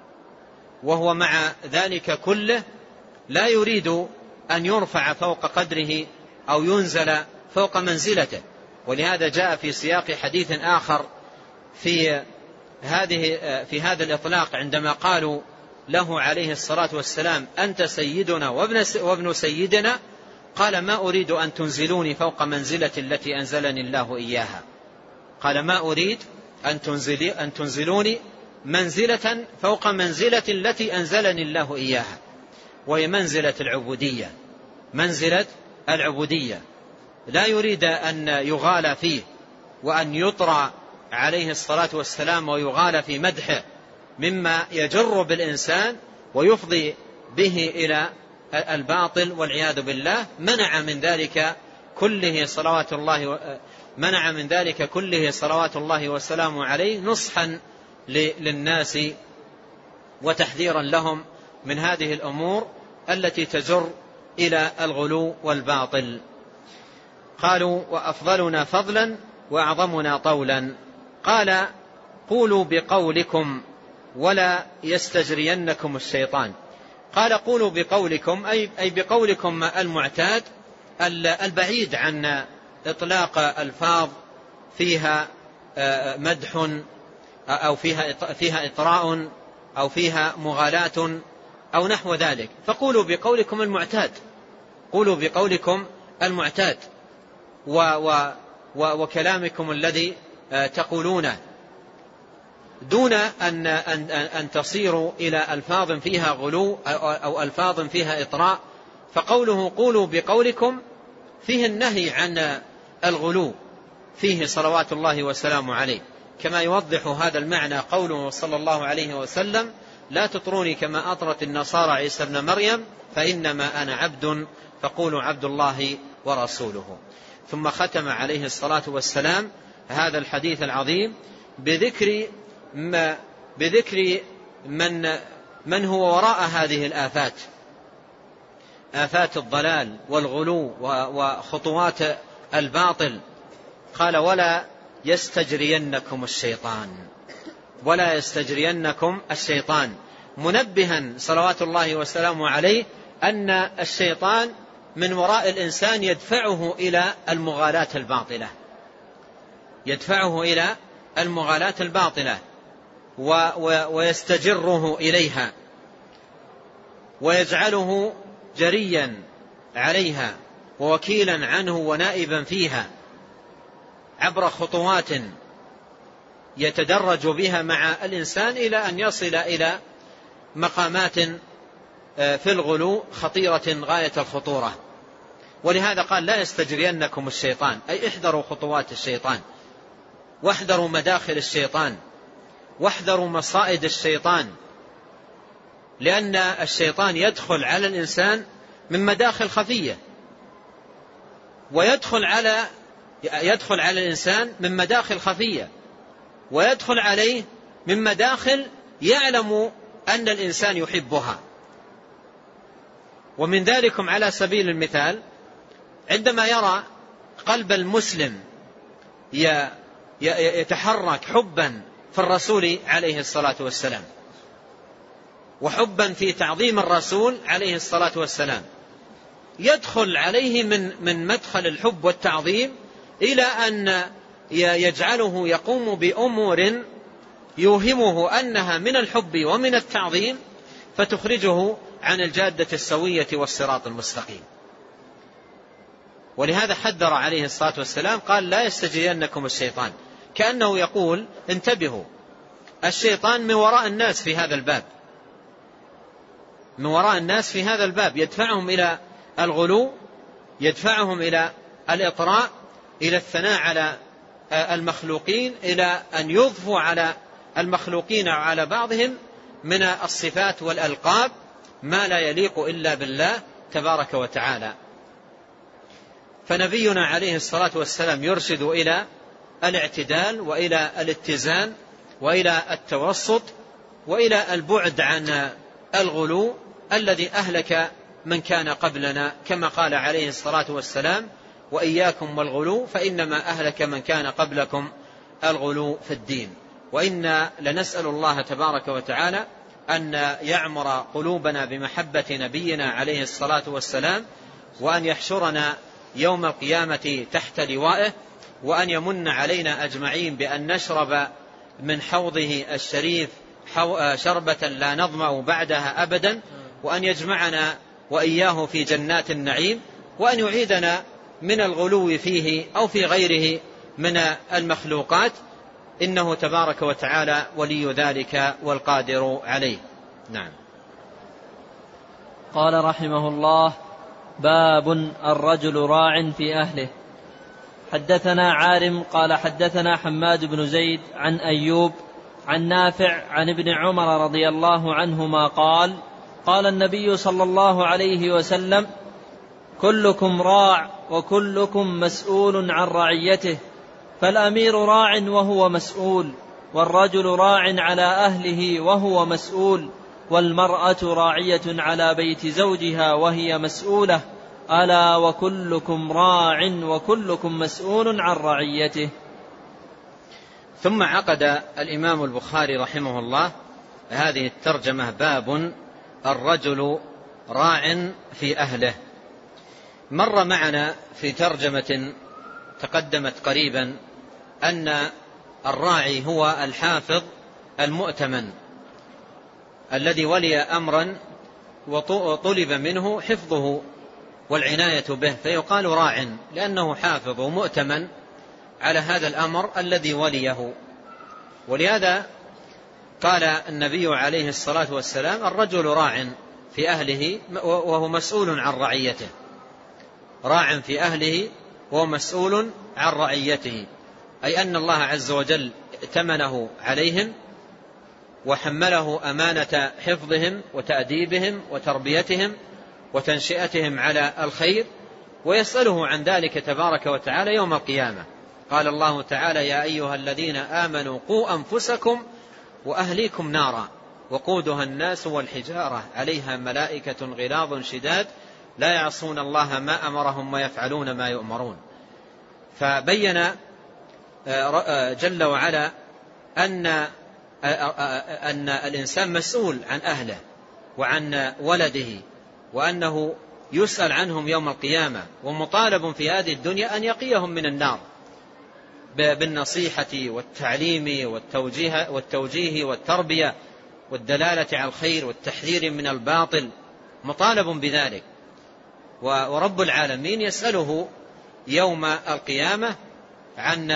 وهو مع ذلك كله لا يريد أن يرفع فوق قدره أو ينزل فوق منزلته. ولهذا جاء في سياق حديث آخر في هذه في هذا الإطلاق عندما قالوا له عليه الصلاة والسلام: أنت سيدنا وابن سيدنا، قال: ما أريد أن تنزلوني فوق منزلة التي أنزلني الله إياها. قال: ما أريد أن, تنزلي أن تنزلوني منزلة فوق منزلة التي أنزلني الله إياها، وهي منزلة العبودية، منزلة العبودية. لا يريد أن يغالى فيه وأن يطرى عليه الصلاة والسلام ويغالى في مدحه مما يجر بالإنسان ويفضي به إلى الباطل والعياذ بالله، منع من ذلك كله صلوات الله منع من ذلك كله صلوات الله وسلامه عليه، نصحا للناس وتحذيرا لهم من هذه الأمور التي تجر إلى الغلو والباطل. قالوا: وأفضلنا فضلا وأعظمنا طولا. قال: قولوا بقولكم ولا يستجرينكم الشيطان. قال: قولوا بقولكم أي بقولكم المعتاد البعيد عن إطلاق ألفاظ فيها مدح أو فيها فيها إطراء أو فيها مغالاة أو نحو ذلك، فقولوا بقولكم المعتاد، قولوا بقولكم المعتاد و و وكلامكم الذي تقولونه، دون أن, أن, أن تصيروا إلى ألفاظ فيها غلو أو ألفاظ فيها إطراء. فقوله قولوا بقولكم فيه النهي عن الغلو فيه صلوات الله وسلامه عليه، كما يوضح هذا المعنى قوله صلى الله عليه وسلم: لا تطروني كما أطرت النصارى عيسى ابن مريم فإنما أنا عبد فقولوا عبد الله ورسوله. ثم ختم عليه الصلاة والسلام هذا الحديث العظيم بذكر ما بذكر من من هو وراء هذه الآفات، آفات الضلال والغلو وخطوات الباطل. قال: ولا يستجرينكم الشيطان، ولا يستجرينكم الشيطان، منبها صلوات الله وسلامه عليه أن الشيطان من وراء الإنسان يدفعه إلى المغالاة الباطلة، يدفعه إلى المغالاة الباطلة ويستجره إليها ويجعله جريا عليها ووكيلا عنه ونائبا فيها عبر خطوات يتدرج بها مع الإنسان إلى أن يصل إلى مقامات في الغلو خطيرة غاية الخطورة. ولهذا قال: لا يستجرينكم الشيطان، أي احذروا خطوات الشيطان، واحذروا مداخل الشيطان، واحذروا مصائد الشيطان، لأن الشيطان يدخل على الإنسان من مداخل خفية، ويدخل على يدخل على الإنسان من مداخل خفية ويدخل عليه من مداخل يعلم أن الإنسان يحبها. ومن ذلكم على سبيل المثال عندما يرى قلب المسلم يتحرك حبا في الرسول عليه الصلاة والسلام وحبا في تعظيم الرسول عليه الصلاة والسلام، يدخل عليه من من مدخل الحب والتعظيم إلى أن يجعله يقوم بأمور يوهمه أنها من الحب ومن التعظيم، فتخرجه عن الجادة السوية والصراط المستقيم. ولهذا حذر عليه الصلاة والسلام قال: لا يستجرينكم الشيطان، كأنه يقول: انتبهوا، الشيطان من وراء الناس في هذا الباب، من وراء الناس في هذا الباب، يدفعهم إلى الغلو، يدفعهم إلى الإطراء، إلى الثناء على المخلوقين، إلى أن يضفوا على المخلوقين وعلى بعضهم من الصفات والألقاب ما لا يليق إلا بالله تبارك وتعالى. فنبينا عليه الصلاة والسلام يرشد إلى الاعتدال وإلى الاتزان وإلى التوسط وإلى البعد عن الغلو الذي أهلك من كان قبلنا، كما قال عليه الصلاة والسلام: وإياكم والغلو فإنما أهلك من كان قبلكم الغلو في الدين. وإنا لنسأل الله تبارك وتعالى أن يعمر قلوبنا بمحبة نبينا عليه الصلاة والسلام، وأن يحشرنا يوم القيامة تحت لوائه، وأن يمن علينا أجمعين بأن نشرب من حوضه الشريف شربة لا نظمأ بعدها أبدا، وأن يجمعنا وإياه في جنات النعيم، وأن يعيدنا من الغلو فيه أو في غيره من المخلوقات، إنه تبارك وتعالى ولي ذلك والقادر عليه. نعم. قال رحمه الله: باب الرجل راع في أهله. حدثنا عارم قال حدثنا حماد بن زيد عن أيوب عن نافع عن ابن عمر رضي الله عنهما قال قال النبي صلى الله عليه وسلم كلكم راع وكلكم مسؤول عن رعيته، فالأمير راع وهو مسؤول، والرجل راع على أهله وهو مسؤول، والمرأة راعية على بيت زوجها وهي مسؤولة، ألا وكلكم راع وكلكم مسؤول عن رعيته. ثم عقد الإمام البخاري رحمه الله هذه الترجمة باب الرجل راع في أهله. مر معنا في ترجمة تقدمت قريبا أن الراعي هو الحافظ المؤتمن الذي ولي أمرا وطلب منه حفظه والعناية به، فيقال راع لأنه حافظ ومؤتمن على هذا الأمر الذي وليه. ولهذا قال النبي عليه الصلاة والسلام الرجل راع في أهله وهو مسؤول عن رعيته، راع في أهله وهو مسؤول عن رعيته، أي أن الله عز وجل ائتمنه عليهم وحمله أمانة حفظهم وتأديبهم وتربيتهم وتنشئتهم على الخير، ويسأله عن ذلك تبارك وتعالى يوم القيامة. قال الله تعالى يا أيها الذين آمنوا قوا أنفسكم وأهليكم نارا وقودها الناس والحجارة عليها ملائكة غلاظ شداد لا يعصون الله ما أمرهم ويفعلون ما يؤمرون. فبين جل وعلا أن أن الإنسان مسؤول عن أهله وعن ولده، وأنه يسأل عنهم يوم القيامة، ومطالب في هذه الدنيا أن يقيهم من النار بالنصيحة والتعليم والتوجيه, والتوجيه والتربية والدلالة على الخير والتحذير من الباطل، مطالب بذلك. ورب العالمين يسأله يوم القيامة عن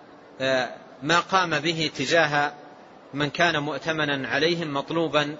ما قام به تجاه من كان مؤتمنا عليهم مطلوبا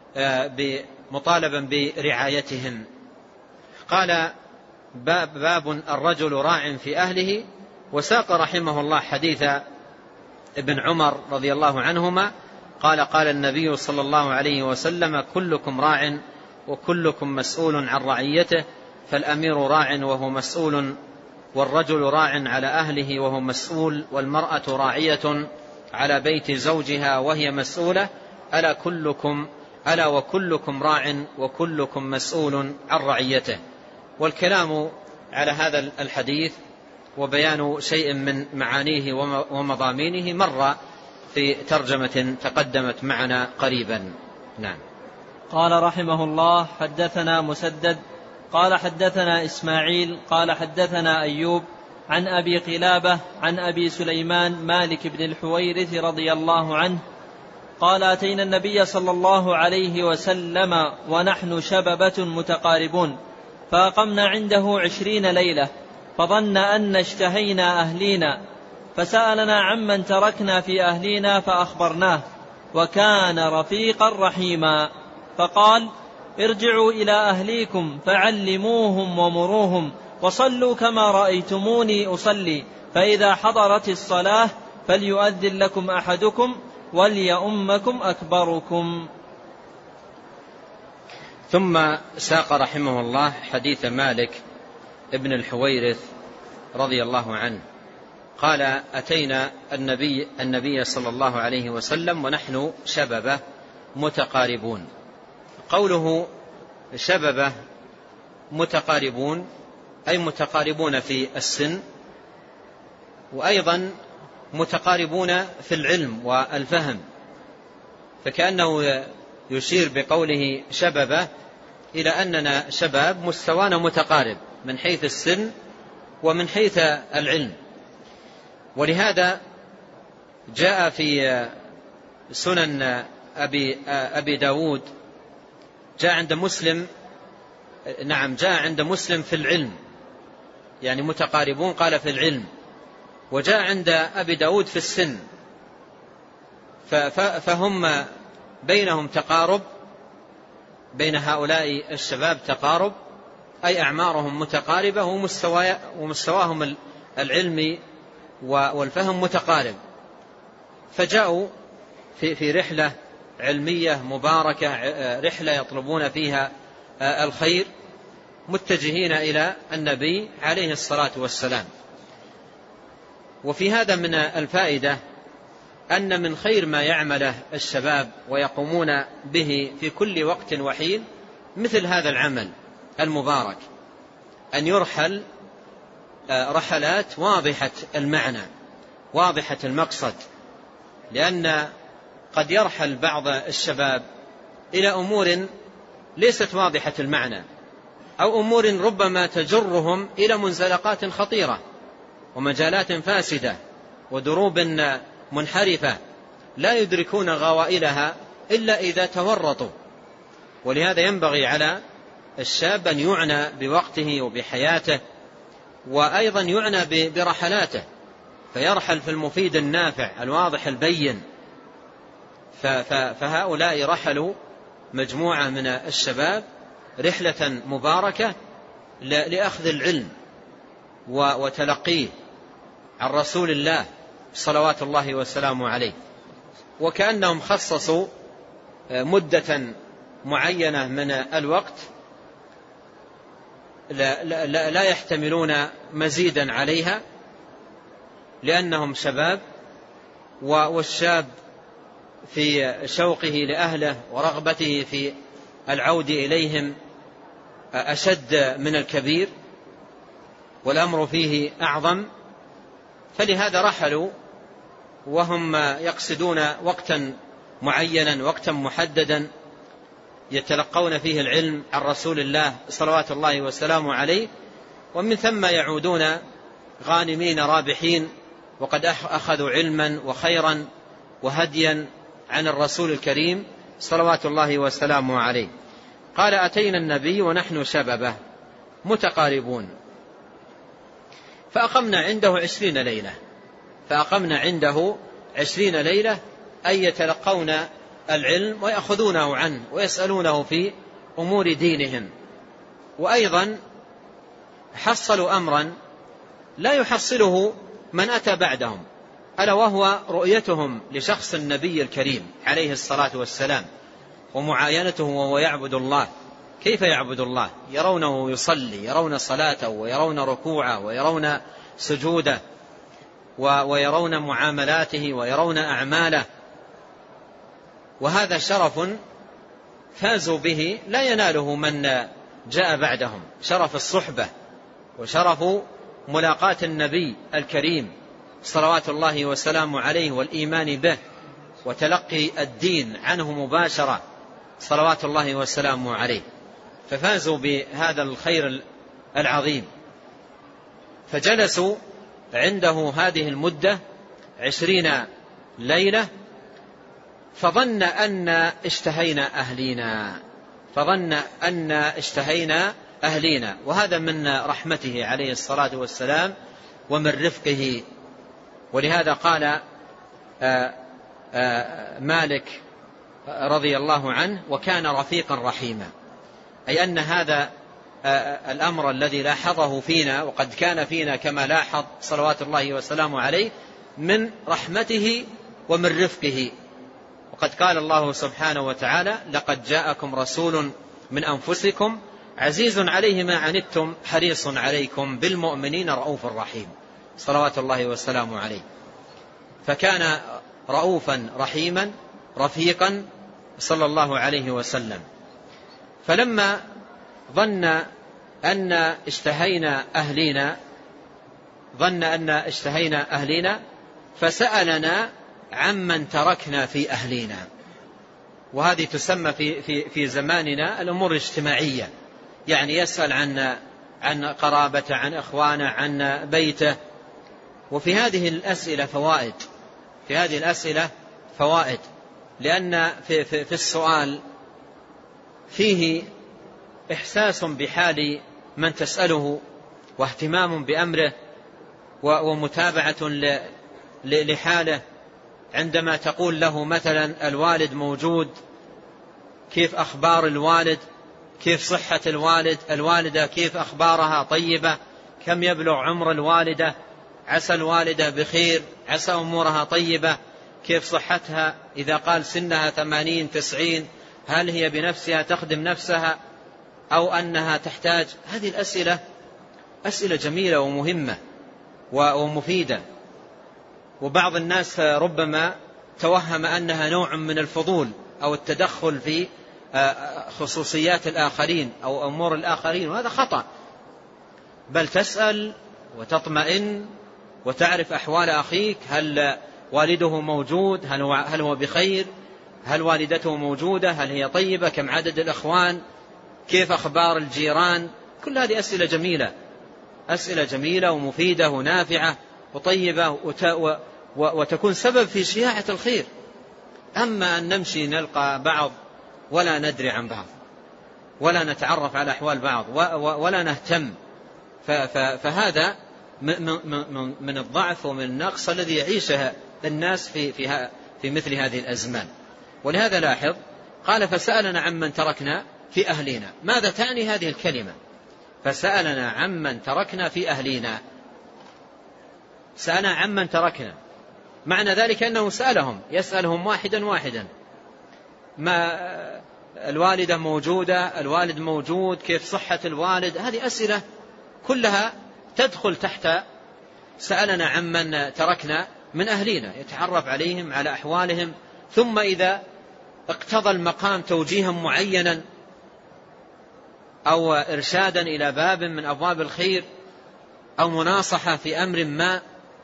مطالبا برعايتهم. قال باب الرجل راع في أهله، وساق رحمه الله حديث ابن عمر رضي الله عنهما قال قال النبي صلى الله عليه وسلم كلكم راع وكلكم مسؤول عن رعيته، فالأمير راع وهو مسؤول، والرجل راع على أهله وهو مسؤول، والمرأة راعية على بيت زوجها وهي مسؤولة، ألا كلكم ألا وكلكم راع وكلكم مسؤول عن رعيته. والكلام على هذا الحديث وبيان شيء من معانيه ومضامينه مر في ترجمة تقدمت معنا قريبا. نعم. قال رحمه الله حدثنا مسدد قال حدثنا إسماعيل قال حدثنا أيوب عن أبي قلابة عن أبي سليمان مالك بن الحويرث رضي الله عنه قال أتينا النبي صلى الله عليه وسلم ونحن شببة متقاربون، فأقمنا عنده عشرين ليلة، فظن أن اشتهينا أهلينا، فسألنا عمن تركنا في أهلينا فأخبرناه، وكان رفيقا رحيما، فقال ارجعوا إلى أهليكم فعلموهم ومروهم وصلوا كما رأيتموني أصلي، فإذا حضرت الصلاة فليؤذن لكم أحدكم وليؤمكم أكبركم. ثم ساق رحمه الله حديث مالك ابن الحويرث رضي الله عنه قال أتينا النبي, النبي صلى الله عليه وسلم ونحن شببة متقاربون. قوله شببة متقاربون أي متقاربون في السن، وأيضا متقاربون في العلم والفهم، فكأنه يشير بقوله شببة إلى أننا شباب مستوانا متقارب من حيث السن ومن حيث العلم. ولهذا جاء في سنن أبي, أبي داود جاء عند مسلم نعم جاء عند مسلم في العلم، يعني متقاربون قال في العلم، وجاء عند أبي داود في السن، فهم بينهم تقارب، بين هؤلاء الشباب تقارب، أي أعمارهم متقاربة ومستواهم العلمي والفهم متقارب. فجاءوا في, في رحلة علمية مباركة، رحلة يطلبون فيها الخير، متجهين إلى النبي عليه الصلاة والسلام. وفي هذا من الفائدة أن من خير ما يعمله الشباب ويقومون به في كل وقت وحين مثل هذا العمل المبارك، أن يرحل رحلات واضحة المعنى واضحة المقصد، لأن قد يرحل بعض الشباب إلى أمور ليست واضحة المعنى، أو أمور ربما تجرهم إلى منزلقات خطيرة ومجالات فاسدة ودروب منحرفة لا يدركون غوائلها إلا إذا تورطوا. ولهذا ينبغي على الشاب أن يعنى بوقته وبحياته، وأيضا يعنى برحلاته، فيرحل في المفيد النافع الواضح البين. فهؤلاء رحلوا مجموعة من الشباب رحلة مباركة لأخذ العلم وتلقيه عن رسول الله صلوات الله والسلام عليه، وكأنهم خصصوا مدة معينة من الوقت لا, لا, لا يحتملون مزيدا عليها، لأنهم شباب، والشاب في شوقه لأهله ورغبته في العود إليهم أشد من الكبير، والأمر فيه أعظم. فلهذا رحلوا وهم يقصدون وقتا معينا، وقتا محددا يتلقون فيه العلم عن رسول الله صلوات الله والسلام عليه، ومن ثم يعودون غانمين رابحين، وقد أخذوا علما وخيرا وهديا عن الرسول الكريم صلوات الله والسلام عليه. قال: أتينا النبي ونحن شببه متقاربون فأقمنا عنده عشرين ليلة فأقمنا عنده عشرين ليلة أي يتلقون العلم ويأخذونه عنه ويسألونه في أمور دينهم. وأيضا حصلوا أمرا لا يحصله من أتى بعدهم، ألا وهو رؤيتهم لشخص النبي الكريم عليه الصلاة والسلام ومعاينته وهو يعبد الله. كيف يعبد الله؟ يرونه يصلي، يرون صلاته ويرون ركوعه ويرون سجوده ويرون معاملاته ويرون أعماله، وهذا شرف فازوا به لا يناله من جاء بعدهم، شرف الصحبة وشرف ملاقاة النبي الكريم صلوات الله والسلام عليه والإيمان به وتلقي الدين عنه مباشرة صلوات الله والسلام عليه، ففازوا بهذا الخير العظيم. فجلسوا عنده هذه المدة عشرين ليلة، فظن أن اشتهينا أهلينا فظن أن اشتهينا أهلينا وهذا من رحمته عليه الصلاة والسلام ومن رفقه. ولهذا قال آآ آآ مالك رضي الله عنه: وكان رفيقا رحيما، أي أن هذا الأمر الذي لاحظه فينا وقد كان فينا كما لاحظ صلوات الله والسلام عليه من رحمته ومن رفقه. وقد قال الله سبحانه وتعالى: لقد جاءكم رسول من أنفسكم عزيز عليه ما عنتم حريص عليكم بالمؤمنين رؤوف رحيم صلوات الله والسلام عليه. فكان رؤوفا رحيما رفيقا صلى الله عليه وسلم. فلما ظن أن اشتهينا أهلينا ظن أن اشتهينا أهلينا فسألنا عمن تركنا في أهلينا. وهذه تسمى في, في, في زماننا الأمور الاجتماعية، يعني يسأل عن عن قرابته، عن إخوانه، عن بيته. وفي هذه الأسئلة فوائد في هذه الأسئلة فوائد لأن في, في, في السؤال فيه إحساس بحال من تسأله واهتمام بأمره ومتابعة لحاله. عندما تقول له مثلا الوالد موجود، كيف أخبار الوالد، كيف صحة الوالد، الوالدة كيف أخبارها طيبة، كم يبلغ عمر الوالدة، عسى الوالدة بخير، عسى أمورها طيبة، كيف صحتها، إذا قال سنها ثمانين تسعين هل هي بنفسها تخدم نفسها أو أنها تحتاج؟ هذه الأسئلة أسئلة جميلة ومهمة ومفيدة. وبعض الناس ربما توهم أنها نوع من الفضول أو التدخل في خصوصيات الآخرين أو أمور الآخرين، وهذا خطأ. بل تسأل وتطمئن وتعرف أحوال أخيك، هل والده موجود، هل هو, هل هو بخير، هل والدته موجودة، هل هي طيبة، كم عدد الأخوان، كيف أخبار الجيران. كل هذه أسئلة جميلة، أسئلة جميلة ومفيدة ونافعة وطيبة وتكون سبب في شياعة الخير. أما أن نمشي نلقى بعض ولا ندري عن بعض ولا نتعرف على أحوال بعض ولا نهتم، فهذا من الضعف ومن النقص الذي يعيشه الناس في, في, في مثل هذه الأزمان. ولهذا لاحظ قال فسألنا عمن تركنا في أهلنا. ماذا تعني هذه الكلمة؟ فسألنا عمن تركنا في أهلنا. سألنا عمن تركنا، معنى ذلك أنه سألهم، يسألهم واحدا واحدا، ما الوالدة موجودة، الوالد موجود، كيف صحة الوالد. هذه أسئلة كلها تدخل تحت سألنا عمن تركنا من أهلنا، يتعرف عليهم على أحوالهم. ثم إذا اقتضى المقام توجيها معينا أو إرشادا إلى باب من أبواب الخير أو مناصحة في أمر ما،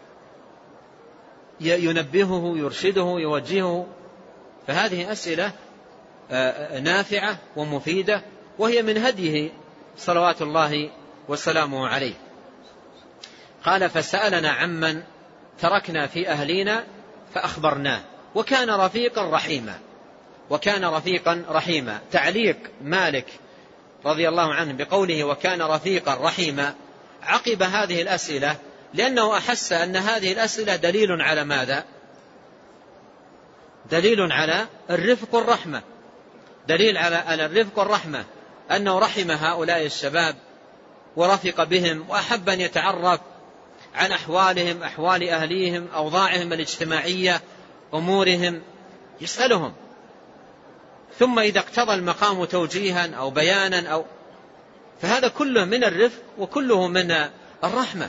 ينبهه يرشده يوجهه. فهذه أسئلة نافعة ومفيدة، وهي من هديه صلوات الله وسلامه عليه. قال فسألنا عمن تركنا في أهلنا فأخبرناه وكان رفيقا رحيما. وكان رفيقا رحيما، تعليق مالك رضي الله عنه بقوله وكان رفيقا رحيما عقب هذه الأسئلة، لأنه أحس أن هذه الأسئلة دليل على ماذا؟ دليل على الرفق والرحمة، دليل على الرفق والرحمة، أنه رحم هؤلاء الشباب ورفق بهم وأحب أن يتعرف عن أحوالهم، أحوال أهليهم، أوضاعهم الاجتماعية، أمورهم، يسألهم. ثم إذا اقتضى المقام توجيها أو بيانا أو فهذا كله من الرفق وكله من الرحمة.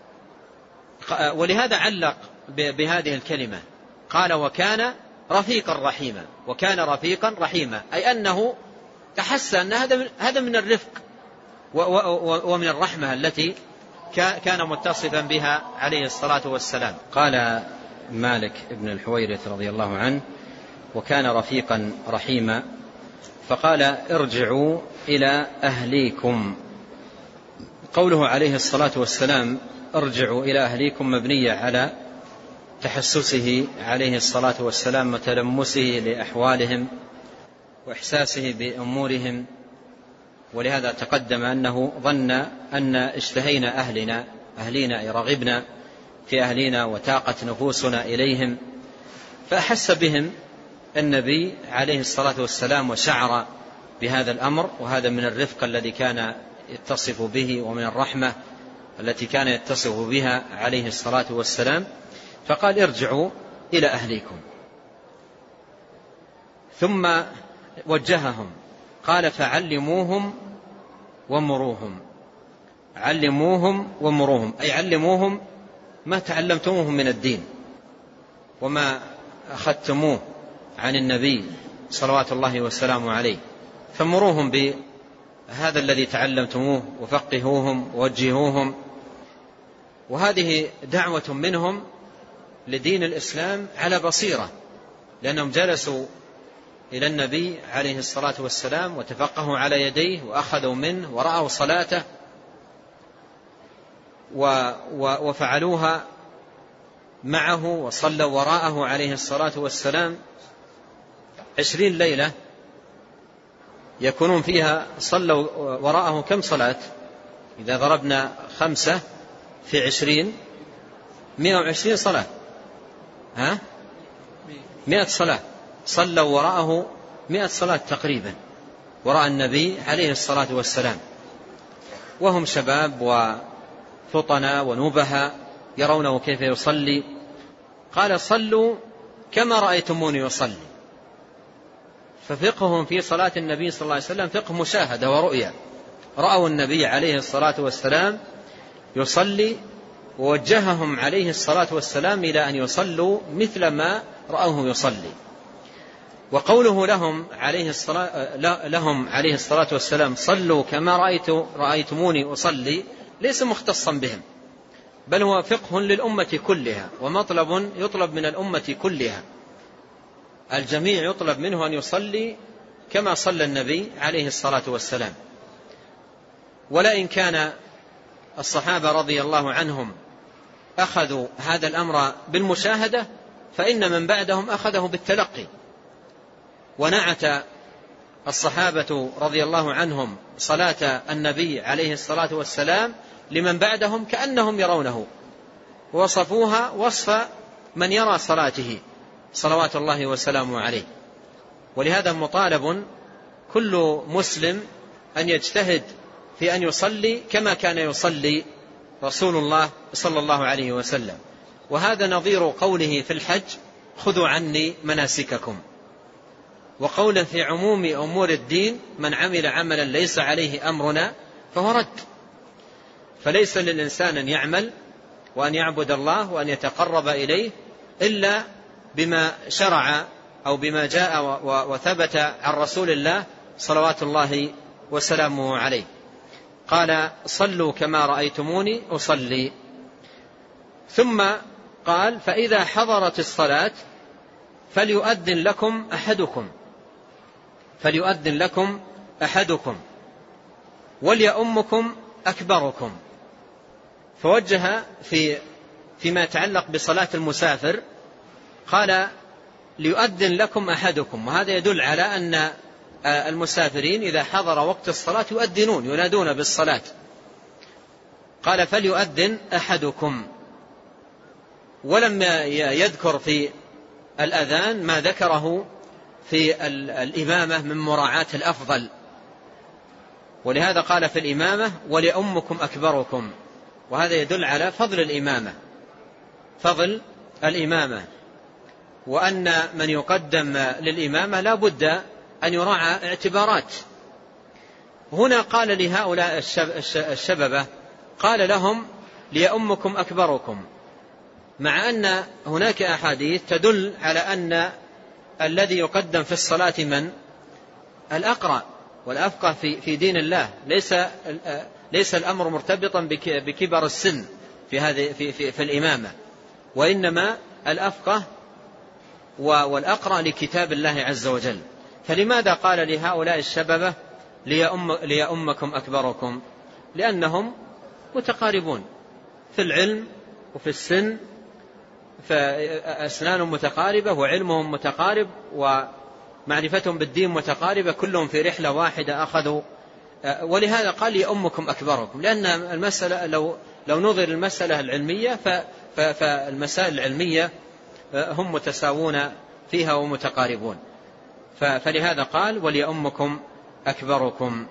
ولهذا علق بهذه الكلمة قال وكان رفيقا رحيما. وكان رفيقا رحيما أي أنه أحس أن هذا من الرفق ومن الرحمة التي كان متصفا بها عليه الصلاة والسلام. قال مالك بن الحويرث رضي الله عنه وكان رفيقا رحيما، فقال ارجعوا إلى أهليكم. قوله عليه الصلاة والسلام ارجعوا إلى أهليكم مبنية على تحسسه عليه الصلاة والسلام وتلمسه لأحوالهم وإحساسه بأمورهم. ولهذا تقدم أنه ظن أن اشتهينا أهلنا أهلنا رغبنا في أهلنا وتاقت نفوسنا إليهم، فأحس بهم النبي عليه الصلاة والسلام وشعر بهذا الأمر. وهذا من الرفق الذي كان يتصف به ومن الرحمة التي كان يتصف بها عليه الصلاة والسلام. فقال ارجعوا إلى أهليكم. ثم وجههم قال فعلموهم ومروهم. علموهم ومروهم أي علموهم ما تعلمتموه من الدين وما أخذتموه عن النبي صلوات الله وسلامه عليه، فمروهم بهذا الذي تعلمتموه وفقهوهم ووجهوهم. وهذه دعوة منهم لدين الإسلام على بصيرة، لأنهم جلسوا إلى النبي عليه الصلاة والسلام وتفقهوا على يديه وأخذوا منه ورأوا صلاته وفعلوها معه وصلوا وراءه عليه الصلاة والسلام عشرين ليلة يكونون فيها صلوا وراءه كم صلاة؟ إذا ضربنا خمسة في عشرين مئة وعشرين صلاة، ها مئة صلاة صلوا وراءه مئة صلاة تقريبا وراء النبي عليه الصلاة والسلام، وهم شباب وفطنا ونبها يرونه كيف يصلي. قال صلوا كما رأيتموني يصلي. ففقههم في صلاة النبي صلى الله عليه وسلم فقه مشاهدة ورؤية، رأوا النبي عليه الصلاة والسلام يصلي ووجههم عليه الصلاة والسلام إلى أن يصلوا مثل ما رأوه يصلي. وقوله لهم عليه الصلاة, لهم عليه الصلاة والسلام صلوا كما رأيت رأيتموني أصلي ليس مختصا بهم، بل هو فقه للأمة كلها ومطلب يطلب من الأمة كلها. الجميع يطلب منه أن يصلي كما صلى النبي عليه الصلاة والسلام. ولئن كان الصحابة رضي الله عنهم أخذوا هذا الأمر بالمشاهدة فإن من بعدهم أخذه بالتلقي. ونعت الصحابة رضي الله عنهم صلاة النبي عليه الصلاة والسلام لمن بعدهم كأنهم يرونه، وصفوها وصف من يرى صلاته صلوات الله وسلامه عليه. ولهذا مطالب كل مسلم أن يجتهد في أن يصلي كما كان يصلي رسول الله صلى الله عليه وسلم. وهذا نظير قوله في الحج خذوا عني مناسككم، وقولا في عموم أمور الدين من عمل عملا ليس عليه أمرنا فهو رد. فليس للإنسان أن يعمل وأن يعبد الله وأن يتقرب إليه إلا بما شرع أو بما جاء وثبت عن رسول الله صلوات الله وسلامه عليه. قال صلوا كما رأيتموني أصلي. ثم قال فإذا حضرت الصلاة فليؤذن لكم أحدكم فليؤذن لكم أحدكم وليؤمكم أكبركم. فوجه في فيما يتعلق بصلاة المسافر قال ليؤذن لكم أحدكم، وهذا يدل على أن المسافرين إذا حضر وقت الصلاة يؤذنون ينادون بالصلاة. قال فليؤذن أحدكم، ولم يذكر في الأذان ما ذكره في الإمامة من مراعاة الأفضل، ولهذا قال في الإمامة وليؤمكم أكبركم، وهذا يدل على فضل الإمامة فضل الإمامة وأن من يقدم للإمامة لا بد أن يراعى اعتبارات. هنا قال لهؤلاء الشببة قال لهم ليؤمكم أكبركم، مع أن هناك أحاديث تدل على أن الذي يقدم في الصلاة من الأقرأ والأفقه في في دين الله، ليس ليس الأمر مرتبطا بكبر السن في هذه في في, في الإمامة، وإنما الأفقه والأقرأ لكتاب الله عز وجل. فلماذا قال لهؤلاء الشببة ليؤم ليؤمكم أكبركم؟ لأنهم متقاربون في العلم وفي السن، فأسنانهم متقاربة وعلمهم متقارب ومعرفتهم بالدين متقاربة، كلهم في رحلة واحدة أخذوا. ولهذا قال ليؤمكم أكبركم، لأن المسألة لو لو نظر المسألة العلمية فالمسائل العلمية هم متساوون فيها ومتقاربون، فلهذا قال وليؤمكم أكبركم.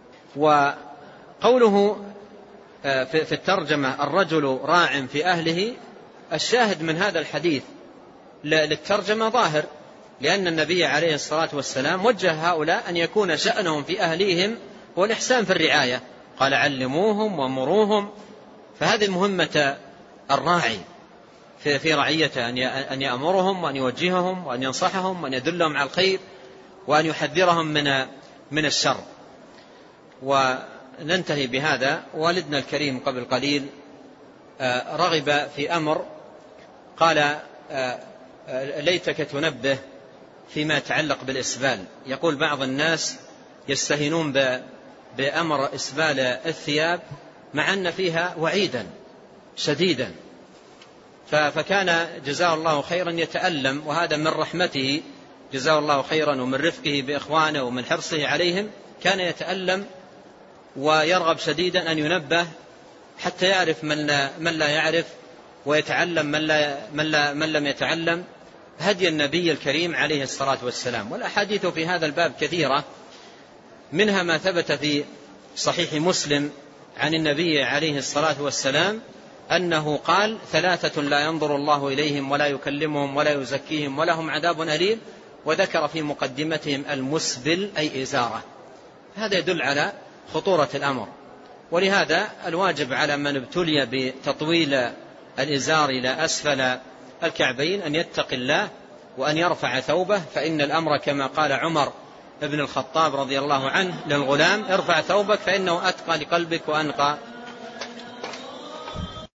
وقوله في الترجمة الرجل راع في أهله، الشاهد من هذا الحديث للترجمة ظاهر، لأن النبي عليه الصلاة والسلام وجه هؤلاء أن يكون شأنهم في أهليهم والإحسان في الرعاية، قال علموهم ومروهم. فهذه مهمة الراعي في رعيته، أن يأمرهم وأن يوجههم وأن ينصحهم وأن يدلهم على الخير وأن يحذرهم من من الشر. وننتهي بهذا. والدنا الكريم قبل قليل رغب في أمر، قال ليتك تنبه فيما يتعلق بالإسبال. يقول بعض الناس يستهينون بأمر إسبال الثياب مع أن فيها وعيدا شديدا، فكان جزاه الله خيرا يتألم، وهذا من رحمته جزاه الله خيرا ومن رفقه بإخوانه ومن حرصه عليهم، كان يتألم ويرغب شديدا أن ينبه حتى يعرف من لا, من لا يعرف، ويتعلم من, لا من, لا من لم يتعلم هدي النبي الكريم عليه الصلاة والسلام. والأحاديث في هذا الباب كثيرة، منها ما ثبت في صحيح مسلم عن النبي عليه الصلاة والسلام أنه قال ثلاثة لا ينظر الله إليهم ولا يكلمهم ولا يزكيهم ولهم عذاب أليم، وذكر في مقدمتهم المسبل أي إزارة. هذا يدل على خطورة الأمر، ولهذا الواجب على من ابتلي بتطويل الإزار إلى أسفل الكعبين أن يتقي الله وأن يرفع ثوبه، فإن الأمر كما قال عمر بن الخطاب رضي الله عنه للغلام ارفع ثوبك فإنه أتقى لقلبك وأنقى